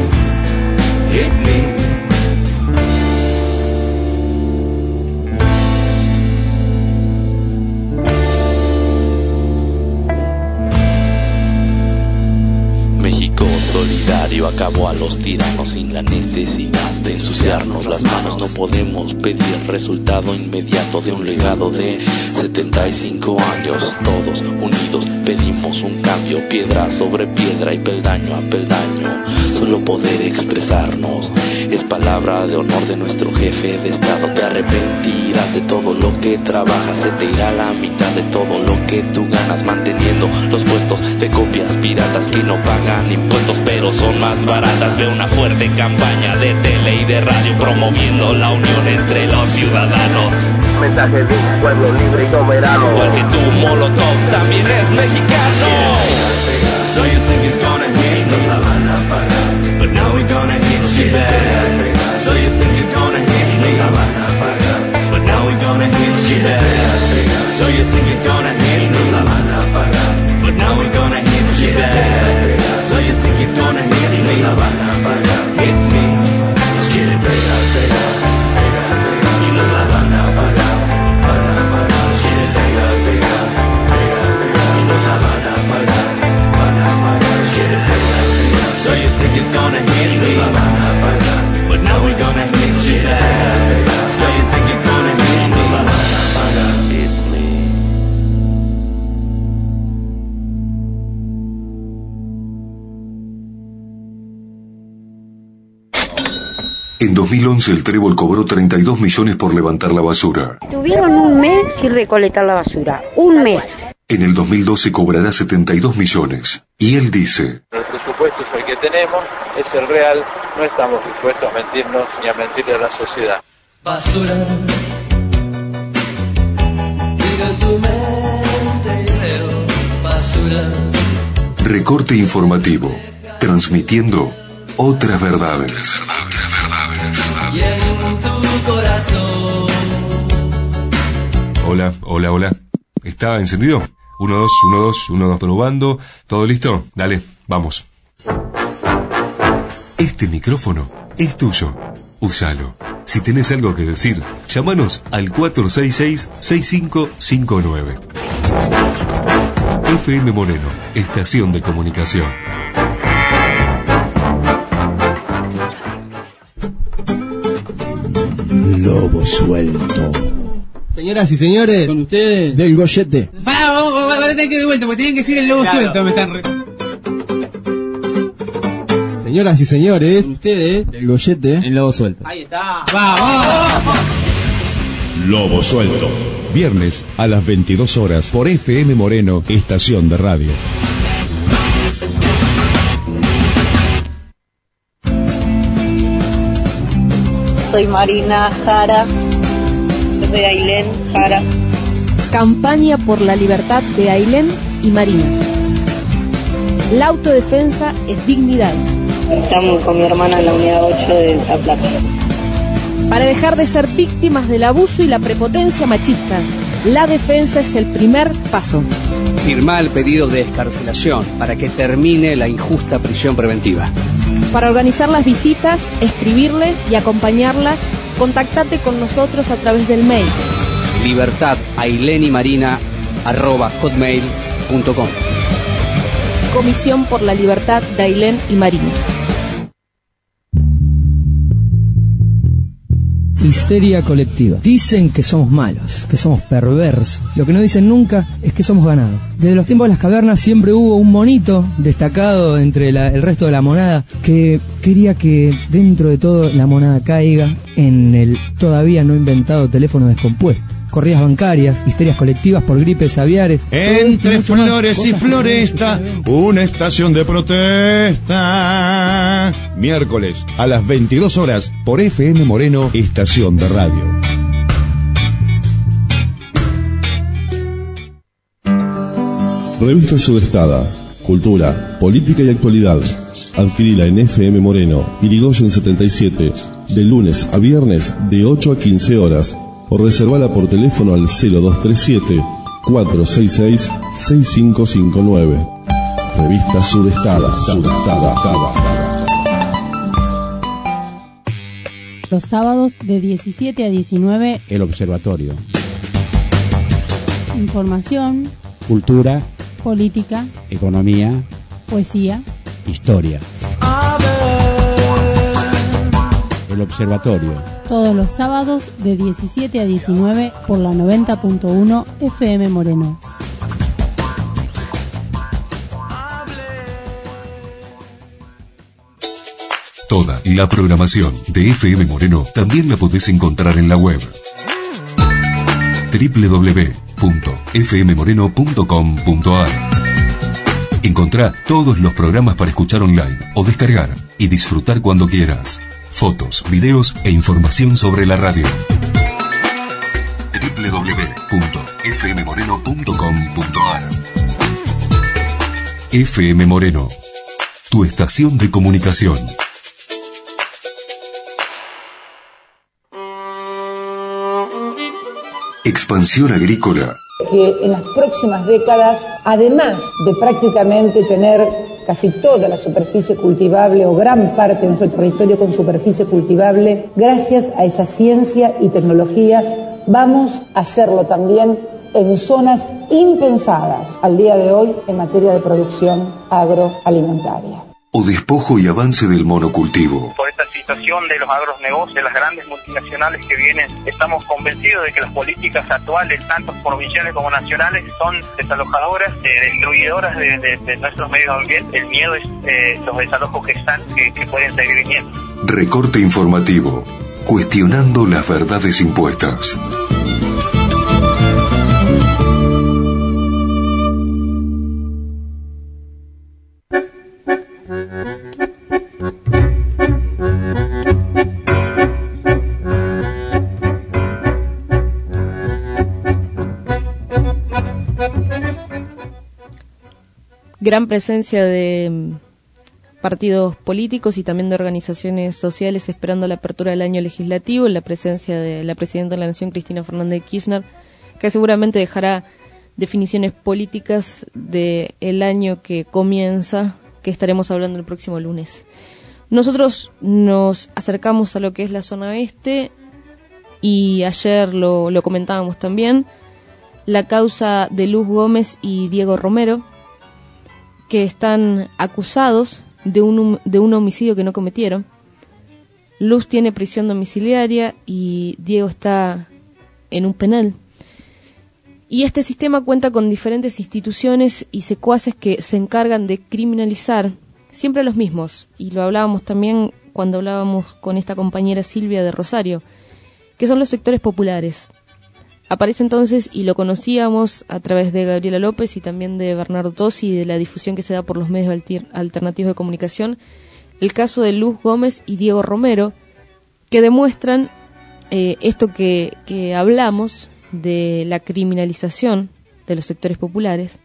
México solidario acabó a los tiranos sin la necesidad de ensuciarnos las manos. No podemos pedir resultado inmediato de un legado de 75 años. Todos unidos pedimos un cambio, piedra sobre piedra y peldaño a peldaño. Solo poder expresarnos es palabra de honor de nuestro jefe de estado. Te arrepentirás de todo lo que trabajas, se te irá la mitad de todo lo que tú ganas, manteniendo los puestos de copias piratas que no pagan impuestos pero son más baratas. Ve una fuerte campaña de tele y de radio promoviendo la unión entre los ciudadanos. Mensaje de un pueblo libre y soberano. Porque tu Molotov también es mexicano. So you think you're gonna hit me, la van a pagar, but now we're gonna hit you bad. So you think you're gonna hit me, la van a pagar, but now we're gonna hit you bad. So you think you're gonna hit me, la van a pagar, but now we're gonna hit you bad. So you think you're gonna hit me, la van a pagar, hit me. Nos quieren pegar, pegar, pegar, pegar, y nos la van a pagar, van a pagar. Nos quieren pegar, pegar, pegar, pegar, y nos la van a pagar, van a pagar. Nos quieren pegar, pegar. So you think you're gonna hit me, la van a pagar, but now we're gonna hit you bad. So you think you're gonna hit me, la van a pagar, hit me. En 2011 el Trébol cobró 32 millones por levantar la basura. Tuvieron un mes sin recolectar la basura. Un mes. En el 2012 cobrará 72 millones. Y él dice: el presupuesto es el que tenemos, es el real, no estamos dispuestos a mentirnos ni a mentirle a la sociedad. Basura, mira tu mente y veo basura. Recorte informativo, transmitiendo otras verdades. Y en tu corazón. Hola, hola, hola. ¿Está encendido? 1, 2, 1, 2, 1, 2, probando. ¿Todo listo? Dale, vamos. Este micrófono es tuyo. Úsalo. Si tenés algo que decir, llámanos al 466-6559. FM Moreno, estación de comunicación. Lobo suelto. Señoras y señores, con ustedes, del Goyete. Va a tener que de vuelta, porque tienen que decir el lobo suelto. Me están Señoras y señores, con ustedes, del Goyete, el lobo suelto. Ahí está. ¡Vamos! Lobo suelto. Viernes a las 22 horas por FM Moreno, estación de radio. Soy Marina Jara, de Ailén Jara. Campaña por la libertad de Ailén y Marina. La autodefensa es dignidad. Estamos con mi hermana en la unidad 8 de La Plata. Para dejar de ser víctimas del abuso y la prepotencia machista, la defensa es el primer paso. Firmá el pedido de excarcelación para que termine la injusta prisión preventiva. Para organizar las visitas, escribirles y acompañarlas, contactate con nosotros a través del mail libertadailenymarina@hotmail.com. loboswelto.com. Comisión por la Libertad de Ailén y Marín. Histeria colectiva. Dicen que somos malos, que somos perversos. Lo que no dicen nunca es que somos ganados. Desde los tiempos de las cavernas siempre hubo un monito destacado entre el resto de la monada que quería que dentro de todo la monada caiga en el todavía no inventado teléfono descompuesto. Corridas bancarias, histerias colectivas por gripes aviares. Entre flores y floresta, una estación de protesta. Miércoles a las 22 horas por FM Moreno, estación de radio. Revista Sudestada. Cultura, política y actualidad. Adquirila en FM Moreno, Irigoyen 77, de lunes a viernes de 8 a 15 horas. O reservala por teléfono al 0237-466-6559. Revista Sudestada. Los sábados de 17 a 19. El Observatorio. Información. Cultura. Política. Economía. Poesía. Historia. El Observatorio. Todos los sábados de 17 a 19 por la 90.1 FM Moreno. Toda la programación de FM Moreno también la podés encontrar en la web www.fmmoreno.com.ar. Encontrá todos los programas para escuchar online o descargar y disfrutar cuando quieras. Fotos, videos e información sobre la radio. www.fmmoreno.com.ar. FM Moreno, tu estación de comunicación. Expansión agrícola. Que en las próximas décadas, además de prácticamente tener casi toda la superficie cultivable o gran parte de nuestro territorio con superficie cultivable, gracias a esa ciencia y tecnología, vamos a hacerlo también en zonas impensadas al día de hoy en materia de producción agroalimentaria. O despojo y avance del monocultivo. Por esta situación de los agronegocios, de las grandes multinacionales que vienen, estamos convencidos de que las políticas actuales, tanto provinciales como nacionales, son desalojadoras, destruidoras de nuestros medios ambientes. El miedo es los desalojos que pueden seguir viniendo. Recorte informativo, cuestionando las verdades impuestas. Gran presencia de partidos políticos y también de organizaciones sociales esperando la apertura del año legislativo, la presencia de la presidenta de la Nación, Cristina Fernández de Kirchner, que seguramente dejará definiciones políticas del año que comienza, que estaremos hablando el próximo lunes. Nosotros nos acercamos a lo que es la zona oeste y ayer lo comentábamos también, la causa de Luz Gómez y Diego Romero, que están acusados de un homicidio que no cometieron. Luz tiene prisión domiciliaria y Diego está en un penal. Y este sistema cuenta con diferentes instituciones y secuaces que se encargan de criminalizar siempre los mismos. Y lo hablábamos también cuando hablábamos con esta compañera Silvia de Rosario, que son los sectores populares. Aparece entonces, y lo conocíamos a través de Gabriela López y también de Bernardo Tosi y de la difusión que se da por los medios alternativos de comunicación, el caso de Luz Gómez y Diego Romero, que demuestran esto que hablamos de la criminalización de los sectores populares.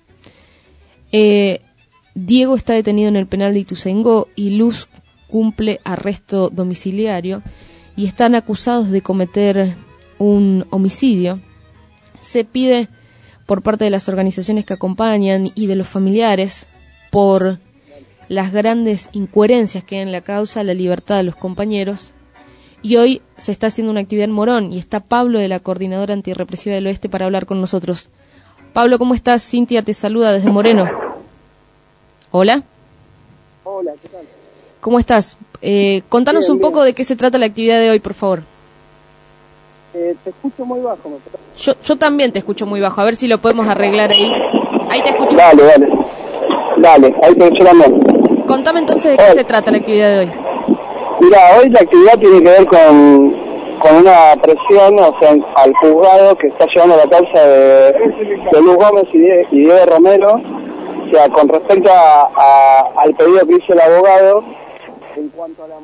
Diego está detenido en el penal de Ituzaingó y Luz cumple arresto domiciliario y están acusados de cometer un homicidio. Se pide por parte de las organizaciones que acompañan y de los familiares, por las grandes incoherencias que hay en la causa, la libertad de los compañeros. Y hoy se está haciendo una actividad en Morón y está Pablo de la Coordinadora Antirrepresiva del Oeste para hablar con nosotros. Pablo, ¿cómo estás? Cintia te saluda desde Moreno. Hola. Hola, ¿qué tal? ¿Cómo estás? Contanos Bien, un poco de qué se trata la actividad de hoy, por favor. Te escucho muy bajo. Yo también te escucho muy bajo. A ver si lo podemos arreglar ahí. Ahí te escucho. Dale, ahí te escucho también. Contame entonces de qué se trata la actividad de hoy. Mira, hoy la actividad tiene que ver con una presión, o sea, al juzgado que está llevando la causa de Luz Gómez y Diego Romero, o sea, con respecto al pedido que hizo el abogado en cuanto a la...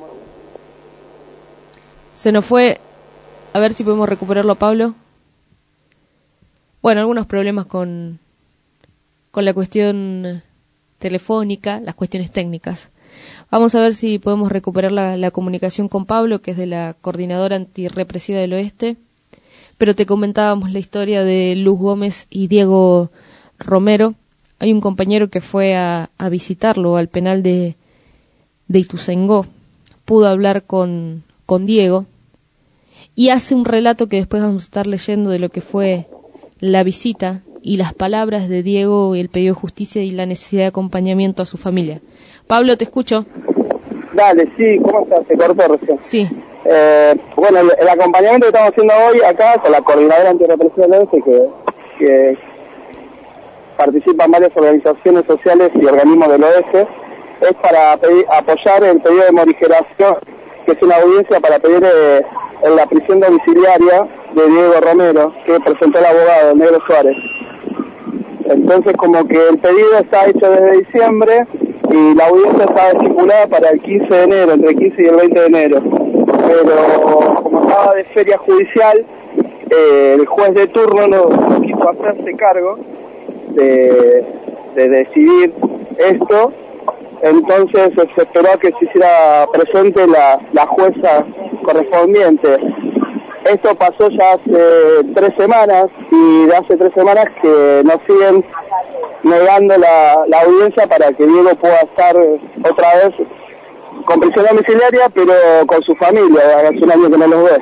Se nos fue, a ver si podemos recuperarlo, Pablo. Bueno, algunos problemas con la cuestión telefónica, las cuestiones técnicas. Vamos a ver si podemos recuperar la comunicación con Pablo, que es de la Coordinadora Antirrepresiva del Oeste. Pero te comentábamos la historia de Luz Gómez y Diego Romero. Hay un compañero que fue a visitarlo al penal de Ituzaingó. Pudo hablar con Diego y hace un relato que después vamos a estar leyendo de lo que fue la visita y las palabras de Diego y el pedido de justicia y la necesidad de acompañamiento a su familia. Pablo, te escucho. Dale, sí, ¿cómo estás? Se cortó recién. Sí. Bueno, el acompañamiento que estamos haciendo hoy acá con la Coordinadora Antirrepresiva del Oeste, que participan varias organizaciones sociales y organismos del Oeste, es para apoyar el pedido de morigeración, que es una audiencia para pedir en la prisión domiciliaria de Diego Romero, que presentó el abogado Negro Suárez. Entonces, como que el pedido está hecho desde diciembre y la audiencia está estipulada para el 15 de enero, entre el 15 y el 20 de enero. Pero como estaba de feria judicial, el juez de turno no quiso hacerse cargo de decidir esto. Entonces se esperó a que se hiciera presente la jueza correspondiente. Esto pasó ya hace 3 semanas y de hace 3 semanas que nos siguen negando la audiencia para que Diego pueda estar otra vez con prisión domiciliaria, pero con su familia. Hace un año que no los ve.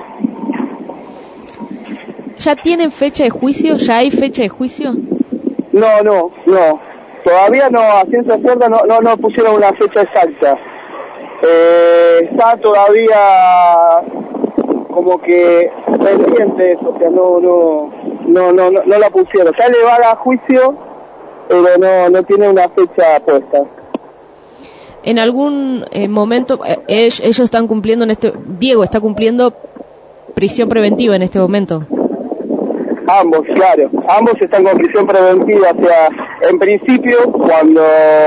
¿Ya tienen fecha de juicio? ¿Ya hay fecha de juicio? No. Todavía no, a ciencia cierta no pusieron una fecha exacta. Está todavía como que pendiente eso, o sea, no la pusieron. Ya le va a juicio, pero no tiene una fecha puesta. En algún momento ellos están cumpliendo Diego está cumpliendo prisión preventiva en este momento. Ambos están con prisión preventiva, o sea, en principio cuando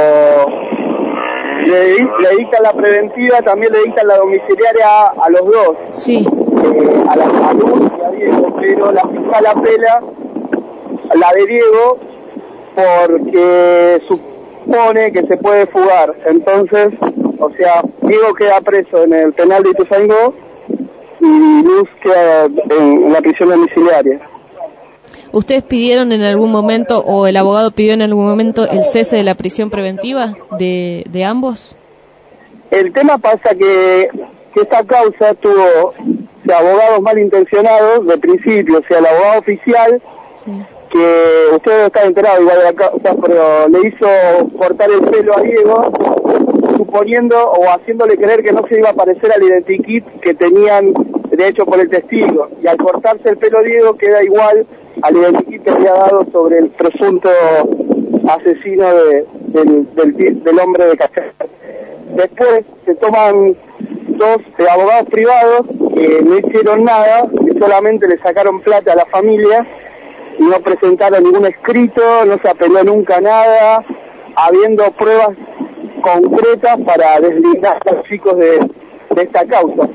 le dictan la preventiva, también le dictan la domiciliaria a los dos. Sí. A Luz y a Diego, pero la fiscal apela la de Diego porque supone que se puede fugar. Entonces, o sea, Diego queda preso en el penal de Ituzaingó y Luz queda en la prisión domiciliaria. ¿Ustedes pidieron en algún momento, o el abogado pidió en algún momento, el cese de la prisión preventiva de ambos? El tema pasa que esta causa tuvo abogados malintencionados de principio, o sea, el abogado oficial, sí, que ustedes están enterados igual de la causa, pero le hizo cortar el pelo a Diego, suponiendo o haciéndole creer que no se iba a parecer al identikit que tenían de hecho por el testigo, y al cortarse el pelo Diego queda igual al identikit que había dado sobre el presunto asesino del hombre de Café. Después se toman 2 abogados privados que no hicieron nada, que solamente le sacaron plata a la familia, y no presentaron ningún escrito, no se apeló nunca nada, habiendo pruebas concretas para deslindar a los chicos de esta causa.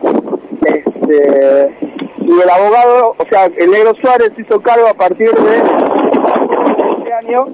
Y el abogado, o sea, el Negro Suárez hizo cargo a partir de este año.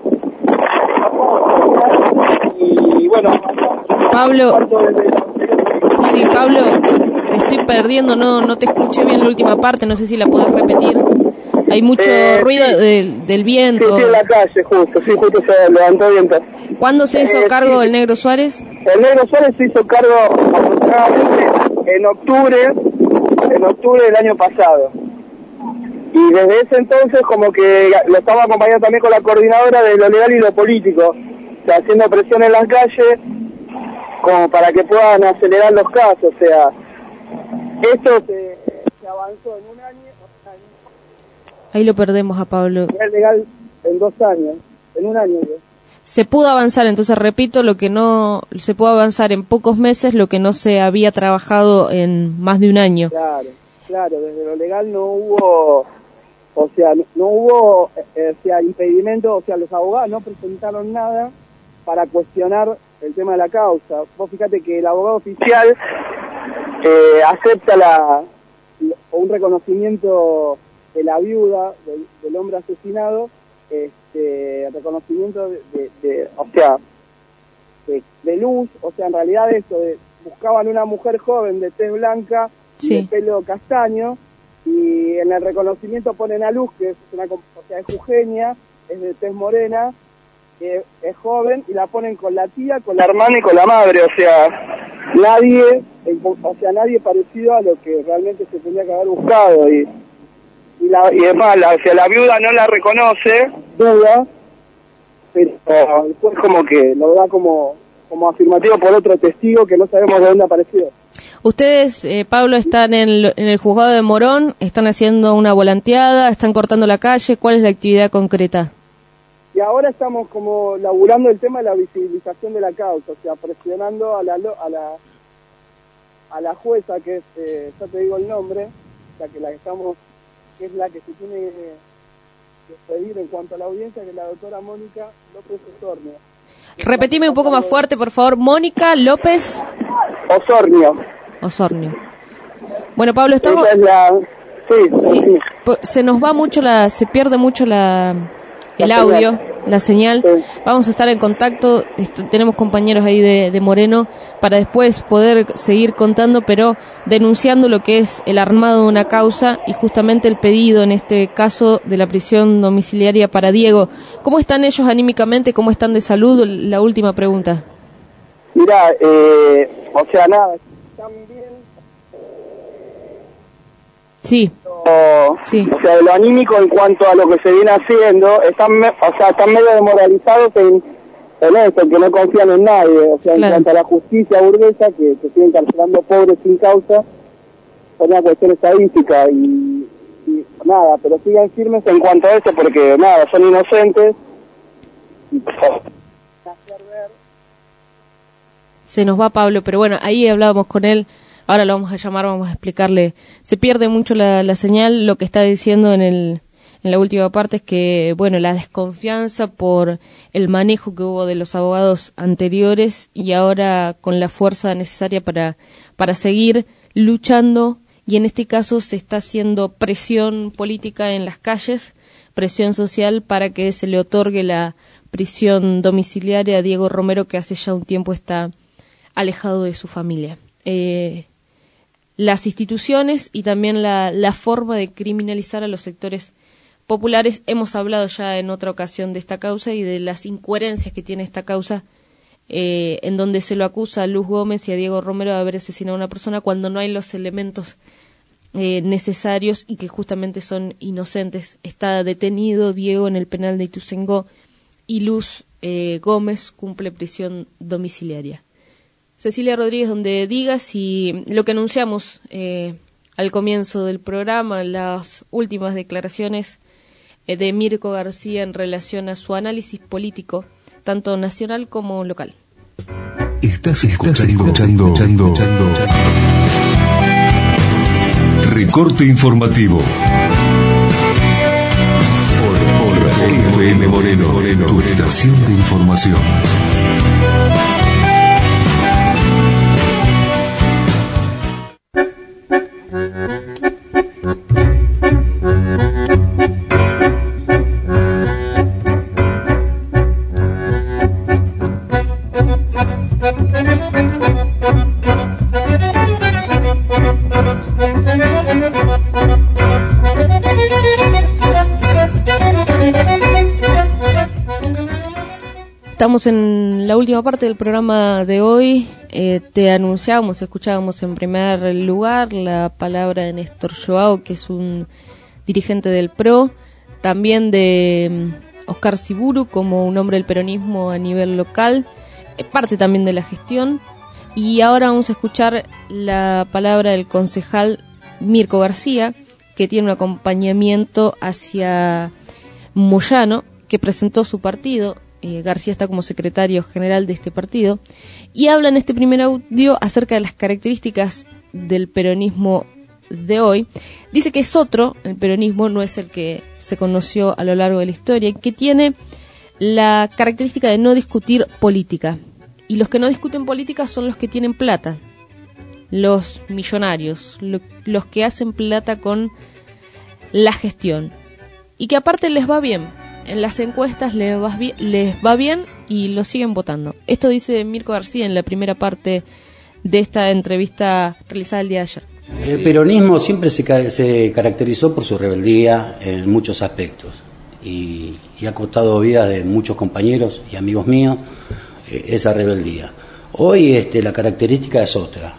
Y bueno, Pablo, sí, Pablo, te estoy perdiendo, no te escuché bien la última parte, no sé si la podés repetir. Hay mucho ruido del viento. Sí, en la calle, justo se levantó viento. ¿Cuándo se hizo cargo el Negro Suárez? El Negro Suárez se hizo cargo aproximadamente en octubre del año pasado. Y desde ese entonces como que lo estamos acompañando también con la coordinadora de lo legal y lo político, o sea, haciendo presión en las calles como para que puedan acelerar los casos. O sea, esto se avanzó en un año. Ahí lo perdemos a Pablo. Es legal en 2 años, en un año. Se pudo avanzar, entonces repito, lo que no se pudo avanzar en pocos meses, lo que no se había trabajado en más de un año. Claro, desde lo legal no hubo, o sea, impedimento, o sea, los abogados no presentaron nada para cuestionar el tema de la causa. Vos fíjate que el abogado oficial acepta un reconocimiento de la viuda del hombre asesinado, reconocimiento de luz, o sea, en realidad buscaban una mujer joven de tez blanca y de pelo castaño, y en el reconocimiento ponen a Luz, que es es jujeña, es de tez morena, que es joven, y la ponen con la tía, con la hermana y con la madre, o sea, nadie parecido a lo que realmente se tenía que haber buscado, y es más, la viuda no la reconoce, duda, pero después como que lo da como afirmativo por otro testigo que no sabemos de dónde apareció. Ustedes, Pablo, están en el juzgado de Morón, están haciendo una volanteada, están cortando la calle. ¿Cuál es la actividad concreta? Y ahora estamos como laburando el tema de la visibilización de la causa, o sea, presionando a la jueza, que es, ya te digo el nombre, o sea, que es la que se tiene que pedir en cuanto a la audiencia, que es la doctora Mónica López Osornio. Repetime un poco más fuerte, por favor. Mónica López Osornio. Bueno, Pablo, estamos... Sí. Se nos va mucho se pierde mucho el audio, la señal. Vamos a estar en contacto, tenemos compañeros ahí de Moreno para después poder seguir contando, pero denunciando lo que es el armado de una causa y justamente el pedido en este caso de la prisión domiciliaria para Diego. ¿Cómo están ellos anímicamente? ¿Cómo están de salud? La última pregunta. Mira, nada, están bien. Sí. O sea, de lo anímico en cuanto a lo que se viene haciendo, están medio desmoralizados en esto, en que no confían en nadie, o sea, en cuanto a la justicia burguesa, que siguen encarcelando pobres sin causa, por una cuestión estadística, y nada, pero sigan firmes en cuanto a eso, porque nada, son inocentes, y se nos va Pablo, pero bueno, ahí hablábamos con él. Ahora lo vamos a llamar, vamos a explicarle. Se pierde mucho la señal. Lo que está diciendo en la última parte es que, bueno, la desconfianza por el manejo que hubo de los abogados anteriores y ahora con la fuerza necesaria para seguir luchando. Y en este caso se está haciendo presión política en las calles, presión social para que se le otorgue la prisión domiciliaria a Diego Romero, que hace ya un tiempo está alejado de su familia. Las instituciones y también la forma de criminalizar a los sectores populares. Hemos hablado ya en otra ocasión de esta causa y de las incoherencias que tiene esta causa, en donde se lo acusa a Luz Gómez y a Diego Romero de haber asesinado a una persona cuando no hay los elementos necesarios y que justamente son inocentes. Está detenido Diego en el penal de Ituzaingó y Luz Gómez cumple prisión domiciliaria. Cecilia Rodríguez, donde digas, y lo que anunciamos al comienzo del programa, las últimas declaraciones de Mirko García en relación a su análisis político, tanto nacional como local. Estás escuchando Recorte Informativo por FM Moreno, tu estación de información. Estamos en la última parte del programa de hoy. Te anunciábamos, escuchábamos en primer lugar la palabra de Néstor Joao, que es un dirigente del PRO, también de Oscar Siburu como un hombre del peronismo a nivel local, parte también de la gestión. Y ahora vamos a escuchar la palabra del concejal Mirko García, que tiene un acompañamiento hacia Moyano, que presentó su partido. García está como secretario general de este partido, y habla en este primer audio acerca de las características del peronismo de hoy. Dice que es otro, el peronismo no es el que se conoció a lo largo de la historia, que tiene la característica de no discutir política. Y los que no discuten política son los que tienen plata, los millonarios, los que hacen plata con la gestión. Y que aparte les va bien. En las encuestas les va bien y lo siguen votando. Esto dice Mirko García en la primera parte de esta entrevista realizada el día de ayer. El peronismo siempre se caracterizó por su rebeldía en muchos aspectos y ha costado vida de muchos compañeros y amigos míos esa rebeldía. Hoy la característica es otra.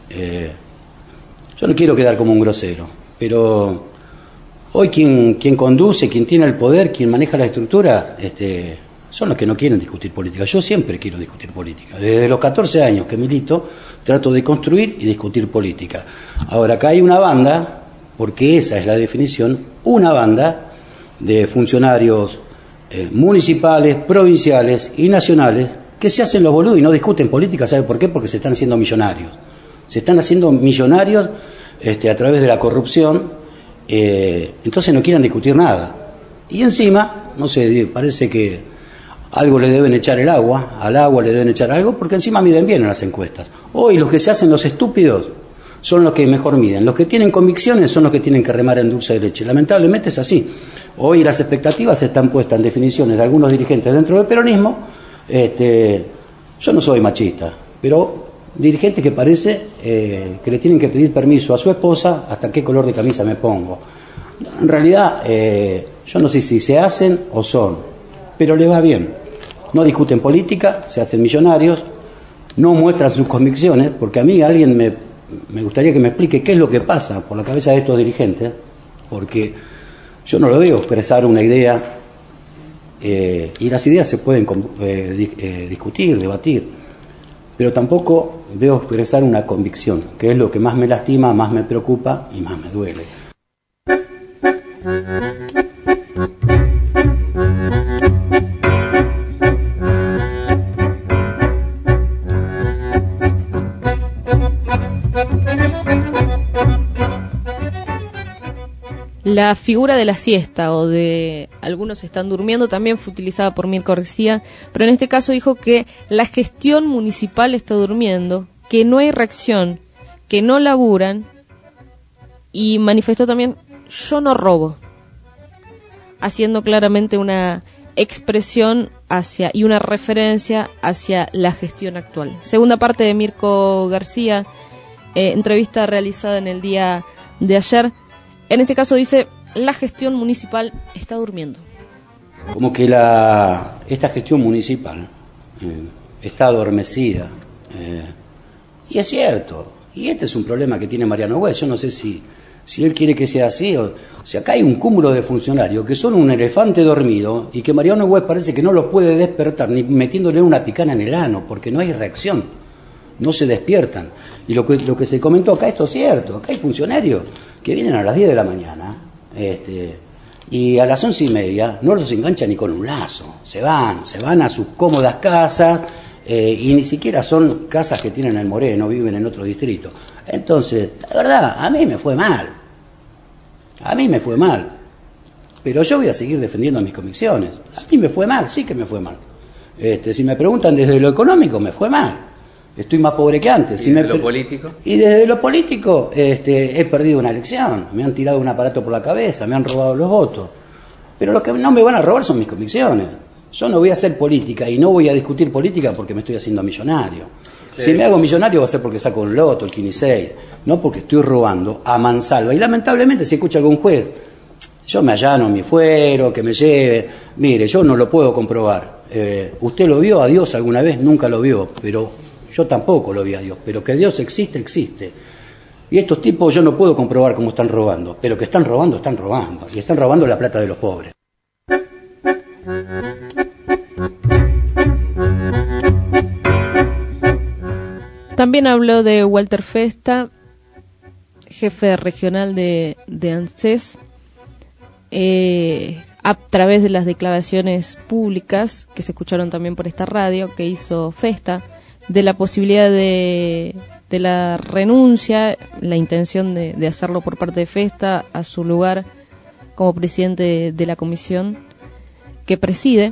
Yo no quiero quedar como un grosero, pero hoy quien conduce, quien tiene el poder, quien maneja la estructura, son los que no quieren discutir política. Yo siempre quiero discutir política. Desde los 14 años que milito, trato de construir y discutir política. Ahora, acá hay una banda, porque esa es la definición, una banda de funcionarios municipales, provinciales y nacionales que se hacen los boludos y no discuten política. ¿Sabe por qué? Porque se están haciendo millonarios. Se están haciendo millonarios a través de la corrupción. Entonces no quieren discutir nada. Y encima, no sé, parece que algo le deben echar al agua le deben echar algo, porque encima miden bien en las encuestas. Hoy los que se hacen los estúpidos son los que mejor miden. Los que tienen convicciones son los que tienen que remar en dulce de leche. Lamentablemente es así. Hoy las expectativas están puestas en definiciones de algunos dirigentes dentro del peronismo. Yo no soy machista, pero dirigentes que parece que le tienen que pedir permiso a su esposa hasta qué color de camisa me pongo. En realidad, yo no sé si se hacen o son, pero les va bien. No discuten política, se hacen millonarios, no muestran sus convicciones, porque a mí alguien me gustaría que me explique qué es lo que pasa por la cabeza de estos dirigentes, porque yo no lo veo expresar una idea, y las ideas se pueden discutir, debatir, pero tampoco veo expresar una convicción, que es lo que más me lastima, más me preocupa y más me duele. La figura de la siesta o de algunos están durmiendo también fue utilizada por Mirko García, pero en este caso dijo que la gestión municipal está durmiendo, que no hay reacción, que no laburan, y manifestó también: yo no robo, haciendo claramente una expresión hacia y una referencia hacia la gestión actual. Segunda parte de Mirko García, entrevista realizada en el día de ayer. En este caso dice: la gestión municipal está durmiendo. Como que esta gestión municipal está adormecida. Y es cierto. Y este es un problema que tiene Mariano Güez. Yo no sé si él quiere que sea así. O sea, acá hay un cúmulo de funcionarios que son un elefante dormido y que Mariano Güez parece que no los puede despertar ni metiéndole una picana en el ano, porque no hay reacción. No se despiertan. Y lo que se comentó acá, esto es cierto. Acá hay funcionarios que vienen a las 10 de la mañana y a las 11:30 no los enganchan ni con un lazo. Se van a sus cómodas casas y ni siquiera son casas que tienen el Moreno, viven en otro distrito. Entonces, la verdad, a mí me fue mal. Pero yo voy a seguir defendiendo mis convicciones. A mí me fue mal, sí que me fue mal. Si me preguntan desde lo económico, me fue mal. Estoy más pobre que antes. ¿Y desde lo político? Y desde lo político he perdido una elección. Me han tirado un aparato por la cabeza, me han robado los votos. Pero lo que no me van a robar son mis convicciones. Yo no voy a hacer política y no voy a discutir política porque me estoy haciendo millonario. Sí. Si me hago millonario va a ser porque saco un loto, el 15, no porque estoy robando a mansalva. Y lamentablemente si escucha algún juez, yo me allano mi fuero, que me lleve. Mire, yo no lo puedo comprobar. ¿Usted lo vio a Dios alguna vez? Nunca lo vio, pero yo tampoco lo vi a Dios, pero que Dios existe, existe. Y estos tipos yo no puedo comprobar cómo están robando, pero que están robando, y están robando la plata de los pobres. También habló de Walter Festa, jefe regional de ANSES, a través de las declaraciones públicas que se escucharon también por esta radio que hizo Festa, de la posibilidad de la renuncia, la intención de hacerlo por parte de Festa a su lugar como presidente de la comisión que preside,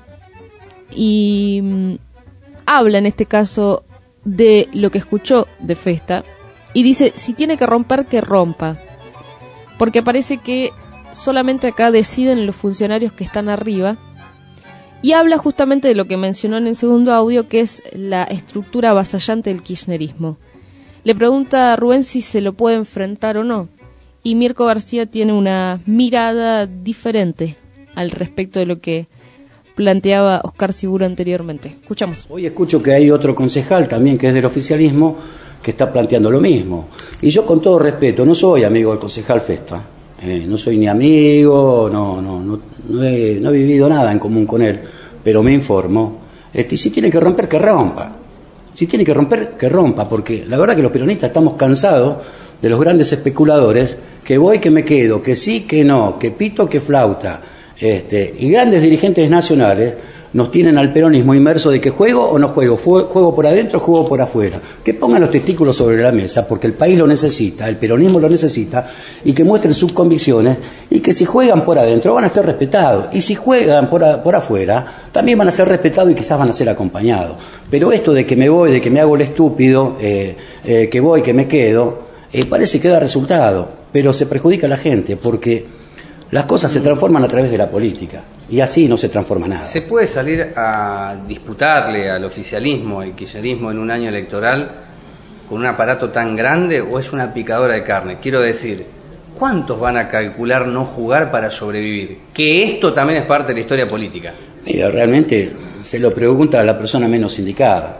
y habla en este caso de lo que escuchó de Festa y dice, si tiene que romper, que rompa, porque parece que solamente acá deciden los funcionarios que están arriba, y habla justamente de lo que mencionó en el segundo audio, que es la estructura avasallante del kirchnerismo. Le pregunta a Rubén si se lo puede enfrentar o no, y Mirko García tiene una mirada diferente al respecto de lo que planteaba Oscar Siburo anteriormente. Escuchamos. Hoy escucho que hay otro concejal también que es del oficialismo que está planteando lo mismo. Y yo, con todo respeto, no soy amigo del concejal Festa. No soy ni amigo, no he vivido nada en común con él, pero me informo. Y si tiene que romper, que rompa. Si tiene que romper, que rompa, porque la verdad que los peronistas estamos cansados de los grandes especuladores, que voy, que me quedo, que sí, que no, que pito, que flauta. Y grandes dirigentes nacionales nos tienen al peronismo inmerso de que juego o no juego, juego por adentro, juego por afuera. Que pongan los testículos sobre la mesa, porque el país lo necesita, el peronismo lo necesita, y que muestren sus convicciones, y que si juegan por adentro van a ser respetados, y si juegan por afuera también van a ser respetados y quizás van a ser acompañados. Pero esto de que me voy, de que me hago el estúpido, que voy, que me quedo, parece que da resultado, pero se perjudica a la gente, porque las cosas se transforman a través de la política, y así no se transforma nada. ¿Se puede salir a disputarle al oficialismo, al kirchnerismo en un año electoral con un aparato tan grande, o es una picadora de carne? Quiero decir, ¿cuántos van a calcular no jugar para sobrevivir? Que esto también es parte de la historia política. Mira, realmente se lo pregunta a la persona menos indicada,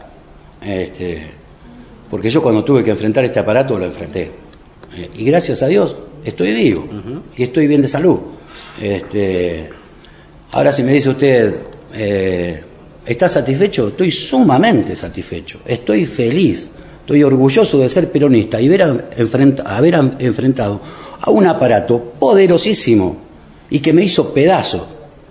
porque yo cuando tuve que enfrentar este aparato lo enfrenté, y gracias a Dios estoy vivo, y estoy bien de salud. Ahora, si me dice usted, ¿está satisfecho? Estoy sumamente satisfecho, estoy feliz, estoy orgulloso de ser peronista y haber enfrentado a un aparato poderosísimo y que me hizo pedazo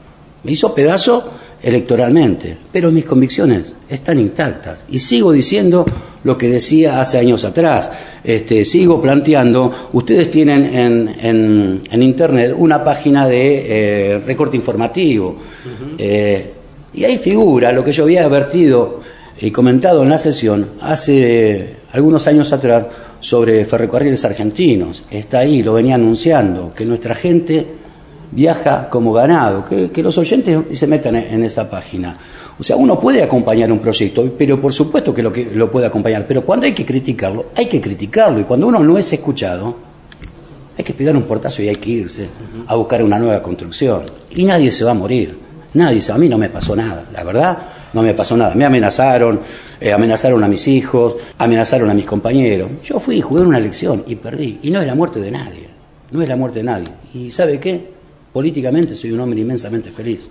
electoralmente, pero mis convicciones están intactas y sigo diciendo lo que decía hace años atrás. Sigo planteando, ustedes tienen en internet una página de recorte informativo, y ahí figura lo que yo había advertido y comentado en la sesión hace algunos años atrás sobre ferrocarriles argentinos. Está ahí, lo venía anunciando, que nuestra gente viaja como ganado, que los oyentes se metan en esa página. O sea, uno puede acompañar un proyecto, pero por supuesto que lo puede acompañar, pero cuando hay que criticarlo, y cuando uno no es escuchado, hay que pegar un portazo y hay que irse a buscar una nueva construcción. Y nadie se va a morir, a mí no me pasó nada, la verdad, no me pasó nada. Me amenazaron, amenazaron a mis hijos, amenazaron a mis compañeros. Yo fui, jugué una elección y perdí, y no es la muerte de nadie, Y ¿sabe qué? Políticamente soy un hombre inmensamente feliz.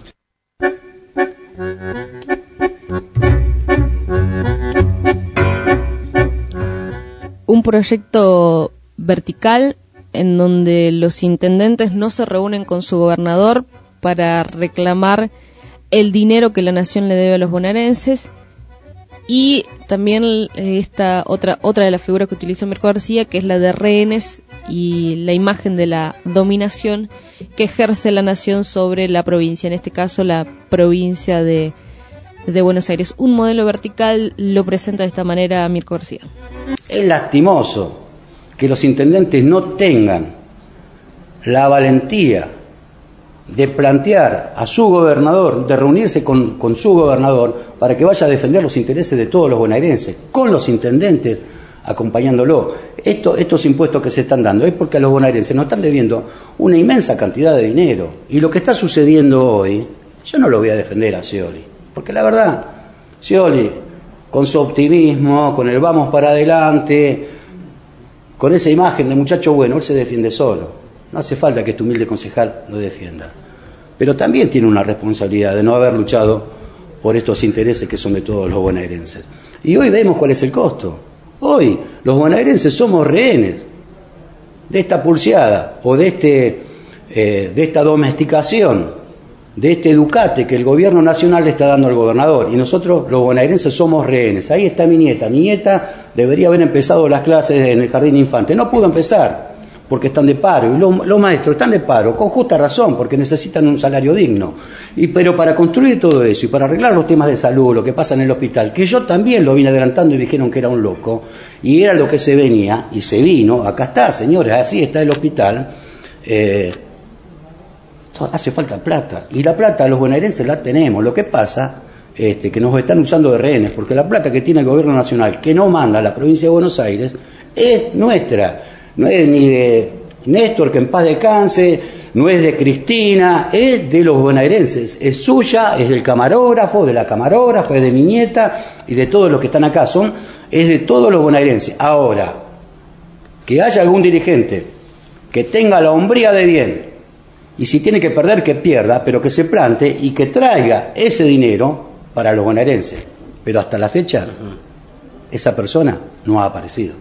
Un proyecto vertical en donde los intendentes no se reúnen con su gobernador para reclamar el dinero que la nación le debe a los bonaerenses, y también esta otra de las figuras que utilizó Mirko García, que es la de rehenes y la imagen de la dominación que ejerce la nación sobre la provincia, en este caso la provincia de Buenos Aires. Un modelo vertical lo presenta de esta manera Mirko García. Es lastimoso que los intendentes no tengan la valentía de plantear a su gobernador, de reunirse con su gobernador para que vaya a defender los intereses de todos los bonaerenses, con los intendentes acompañándolo. Estos impuestos que se están dando es porque a los bonaerenses nos están debiendo una inmensa cantidad de dinero, y lo que está sucediendo hoy, yo no lo voy a defender a Scioli, porque la verdad, Scioli, con su optimismo, con el vamos para adelante, con esa imagen de muchacho bueno, él se defiende solo. No hace falta que este humilde concejal lo defienda. Pero también tiene una responsabilidad de no haber luchado por estos intereses que son de todos los bonaerenses. Y hoy vemos cuál es el costo. Hoy los bonaerenses somos rehenes de esta pulseada o de esta domesticación, de este educate que el gobierno nacional le está dando al gobernador, y nosotros los bonaerenses somos rehenes. Ahí está mi nieta debería haber empezado las clases en el jardín infante, no pudo empezar porque están de paro, y los maestros están de paro con justa razón, porque necesitan un salario digno, pero para construir todo eso y para arreglar los temas de salud, lo que pasa en el hospital, que yo también lo vine adelantando y dijeron que era un loco, y era lo que se venía, y se vino, acá está, señores, así está el hospital. Hace falta plata, y la plata los bonaerenses la tenemos. Lo que pasa que nos están usando de rehenes, porque la plata que tiene el gobierno nacional, que no manda a la provincia de Buenos Aires, es nuestra, no es ni de Néstor, que en paz descanse, no es de Cristina, es de los bonaerenses, es suya, es del camarógrafo, de la camarógrafa, es de mi nieta y de todos los que están acá, es de todos los bonaerenses. Ahora, que haya algún dirigente que tenga la hombría de bien, y si tiene que perder, que pierda, pero que se plante y que traiga ese dinero para los bonaerenses. Pero hasta la fecha, esa persona no ha aparecido.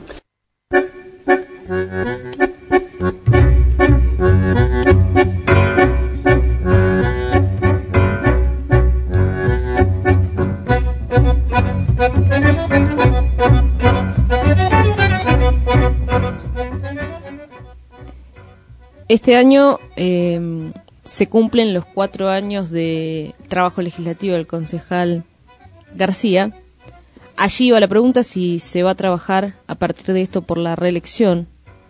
Este año se cumplen los 4 años de trabajo legislativo del concejal García. Allí va la pregunta si se va a trabajar a partir de esto por la reelección.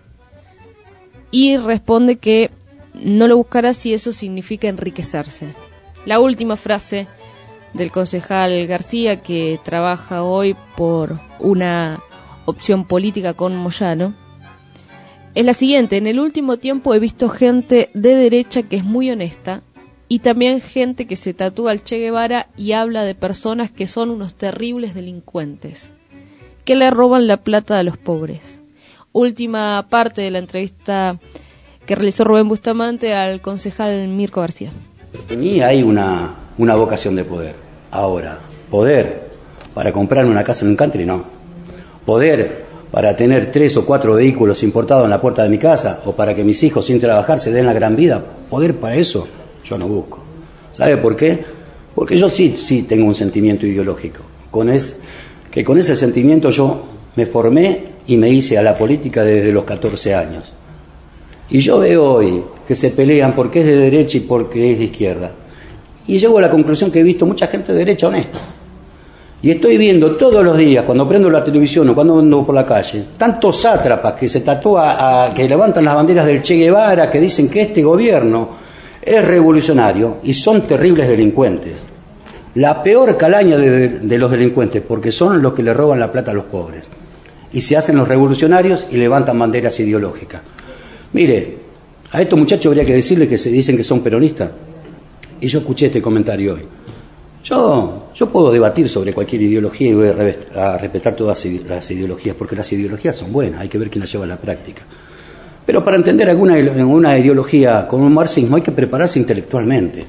Y responde que no lo buscará si eso significa enriquecerse. La última frase del concejal García, que trabaja hoy por una opción política con Moyano, es la siguiente: en el último tiempo he visto gente de derecha que es muy honesta y también gente que se tatúa al Che Guevara y habla de personas que son unos terribles delincuentes, que le roban la plata a los pobres. Última parte de la entrevista que realizó Rubén Bustamante al concejal Mirko García. Y hay una vocación de poder. Ahora, poder para comprarme una casa en un country, no. Poder para tener 3 o 4 vehículos importados en la puerta de mi casa, o para que mis hijos sin trabajar se den la gran vida, poder para eso yo no busco. ¿Sabe por qué? Porque yo sí tengo un sentimiento ideológico, con ese sentimiento yo me formé y me hice a la política desde los 14 años. Y yo veo hoy que se pelean porque es de derecha y porque es de izquierda, y llego a la conclusión que he visto mucha gente de derecha honesta. Y estoy viendo todos los días, cuando prendo la televisión o cuando ando por la calle, tantos sátrapas que se tatúan, que levantan las banderas del Che Guevara, que dicen que este gobierno es revolucionario, y son terribles delincuentes. La peor calaña de los delincuentes, porque son los que le roban la plata a los pobres. Y se hacen los revolucionarios y levantan banderas ideológicas. Mire, a estos muchachos habría que decirles que se dicen que son peronistas. Y yo escuché este comentario hoy. Yo puedo debatir sobre cualquier ideología y voy a respetar todas las ideologías, porque las ideologías son buenas, hay que ver quién las lleva a la práctica. Pero para entender alguna ideología con un marxismo hay que prepararse intelectualmente,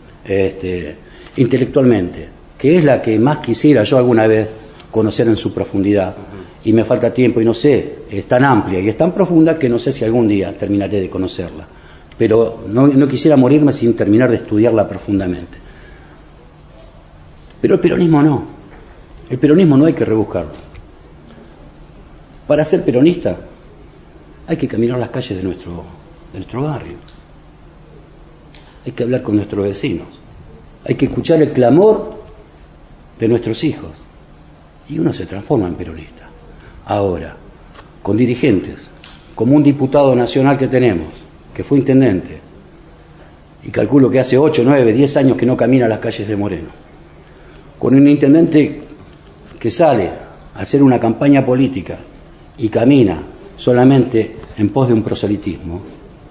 que es la que más quisiera yo alguna vez conocer en su profundidad. Y me falta tiempo y no sé, es tan amplia y es tan profunda que no sé si algún día terminaré de conocerla. Pero no quisiera morirme sin terminar de estudiarla profundamente. Pero el peronismo no. El peronismo no hay que rebuscarlo. Para ser peronista hay que caminar las calles de nuestro barrio. Hay que hablar con nuestros vecinos. Hay que escuchar el clamor de nuestros hijos. Y uno se transforma en peronista. Ahora, con dirigentes, como un diputado nacional que tenemos, que fue intendente, y calculo que hace 8, 9, 10 años que no camina las calles de Moreno, con un intendente que sale a hacer una campaña política y camina solamente en pos de un proselitismo,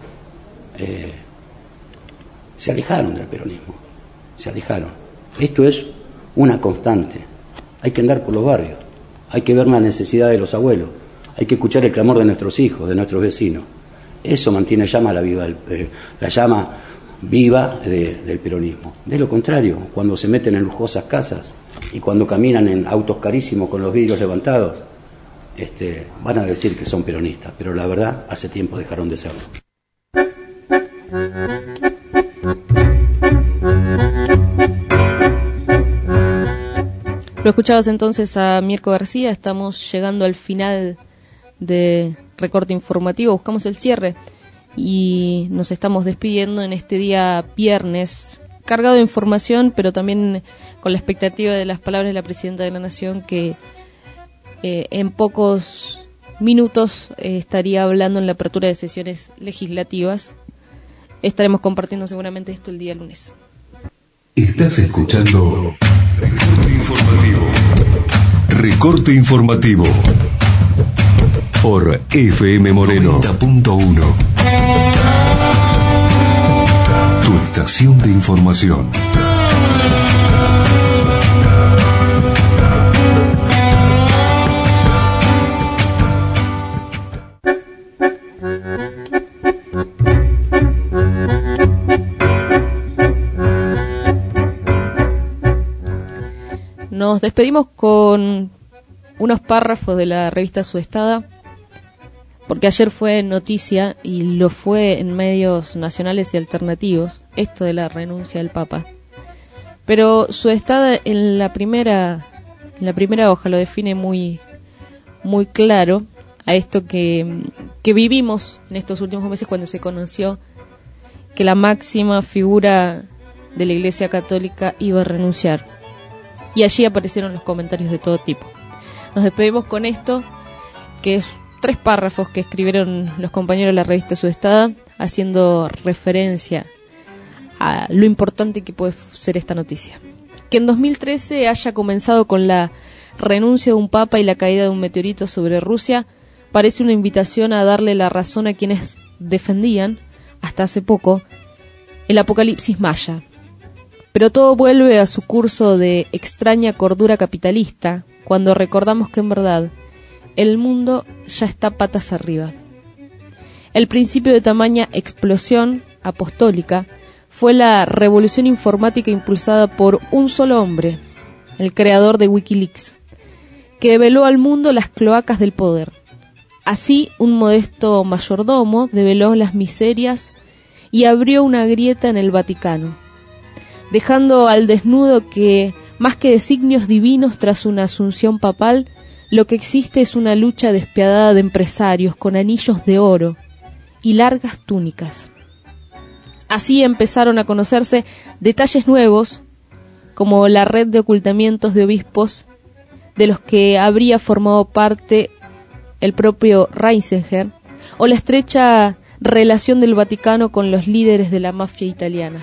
se alejaron del peronismo, se alejaron. Esto es una constante. Hay que andar por los barrios, hay que ver la necesidad de los abuelos, hay que escuchar el clamor de nuestros hijos, de nuestros vecinos. Eso mantiene la llama viva del peronismo. De lo contrario, cuando se meten en lujosas casas y cuando caminan en autos carísimos con los vidrios levantados, van a decir que son peronistas, pero la verdad, hace tiempo dejaron de serlo. Lo escuchabas entonces a Mirko García. Estamos llegando al final de Recorte Informativo, buscamos el cierre y nos estamos despidiendo en este día viernes, cargado de información, pero también con la expectativa de las palabras de la Presidenta de la Nación, que en pocos minutos estaría hablando en la apertura de sesiones legislativas. Estaremos compartiendo seguramente esto el día lunes. Estás escuchando Recorte Informativo. Recorte Informativo por FM Moreno 90.1. Tu estación de información. Nos despedimos con unos párrafos de la revista Suestada, porque ayer fue noticia y lo fue en medios nacionales y alternativos, esto de la renuncia del Papa. Pero Suestada en la primera hoja lo define muy claro a esto que vivimos en estos últimos meses, cuando se conoció que la máxima figura de la Iglesia Católica iba a renunciar. Y allí aparecieron los comentarios de todo tipo. Nos despedimos con esto, que es 3 párrafos que escribieron los compañeros de la revista Suestada, haciendo referencia a lo importante que puede ser esta noticia. Que en 2013 haya comenzado con la renuncia de un papa y la caída de un meteorito sobre Rusia parece una invitación a darle la razón a quienes defendían, hasta hace poco, el apocalipsis maya. Pero todo vuelve a su curso de extraña cordura capitalista cuando recordamos que en verdad el mundo ya está patas arriba. El principio de tamaña explosión apostólica fue la revolución informática impulsada por un solo hombre, el creador de Wikileaks, que develó al mundo las cloacas del poder. Así, un modesto mayordomo develó las miserias y abrió una grieta en el Vaticano, dejando al desnudo que, más que designios divinos tras una asunción papal, lo que existe es una lucha despiadada de empresarios con anillos de oro y largas túnicas. Así empezaron a conocerse detalles nuevos, como la red de ocultamientos de obispos de los que habría formado parte el propio Ratzinger, o la estrecha relación del Vaticano con los líderes de la mafia italiana.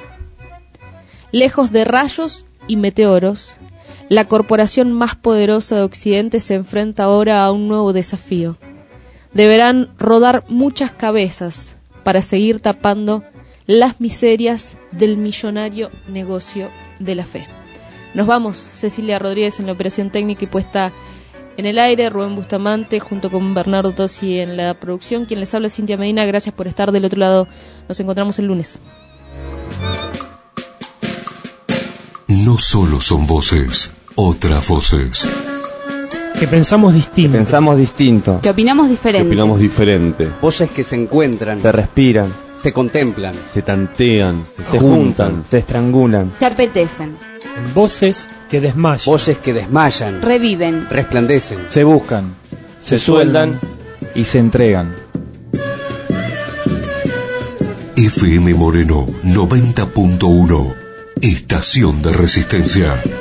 Lejos de rayos y meteoros, la corporación más poderosa de Occidente se enfrenta ahora a un nuevo desafío. Deberán rodar muchas cabezas para seguir tapando las miserias del millonario negocio de la fe. Nos vamos, Cecilia Rodríguez en la operación técnica y puesta en el aire, Rubén Bustamante junto con Bernardo Tosi en la producción. Quien les habla, Cintia Medina. Gracias por estar del otro lado. Nos encontramos el lunes. No solo son voces, otras voces. Que pensamos distinto. Que opinamos diferente. Voces que se encuentran, Se respiran, se contemplan, se tantean, se juntan, se estrangulan. Se apetecen. Voces que desmayan, Reviven. resplandecen, se buscan, se sueldan y se entregan. FM Moreno 90.1, estación de resistencia.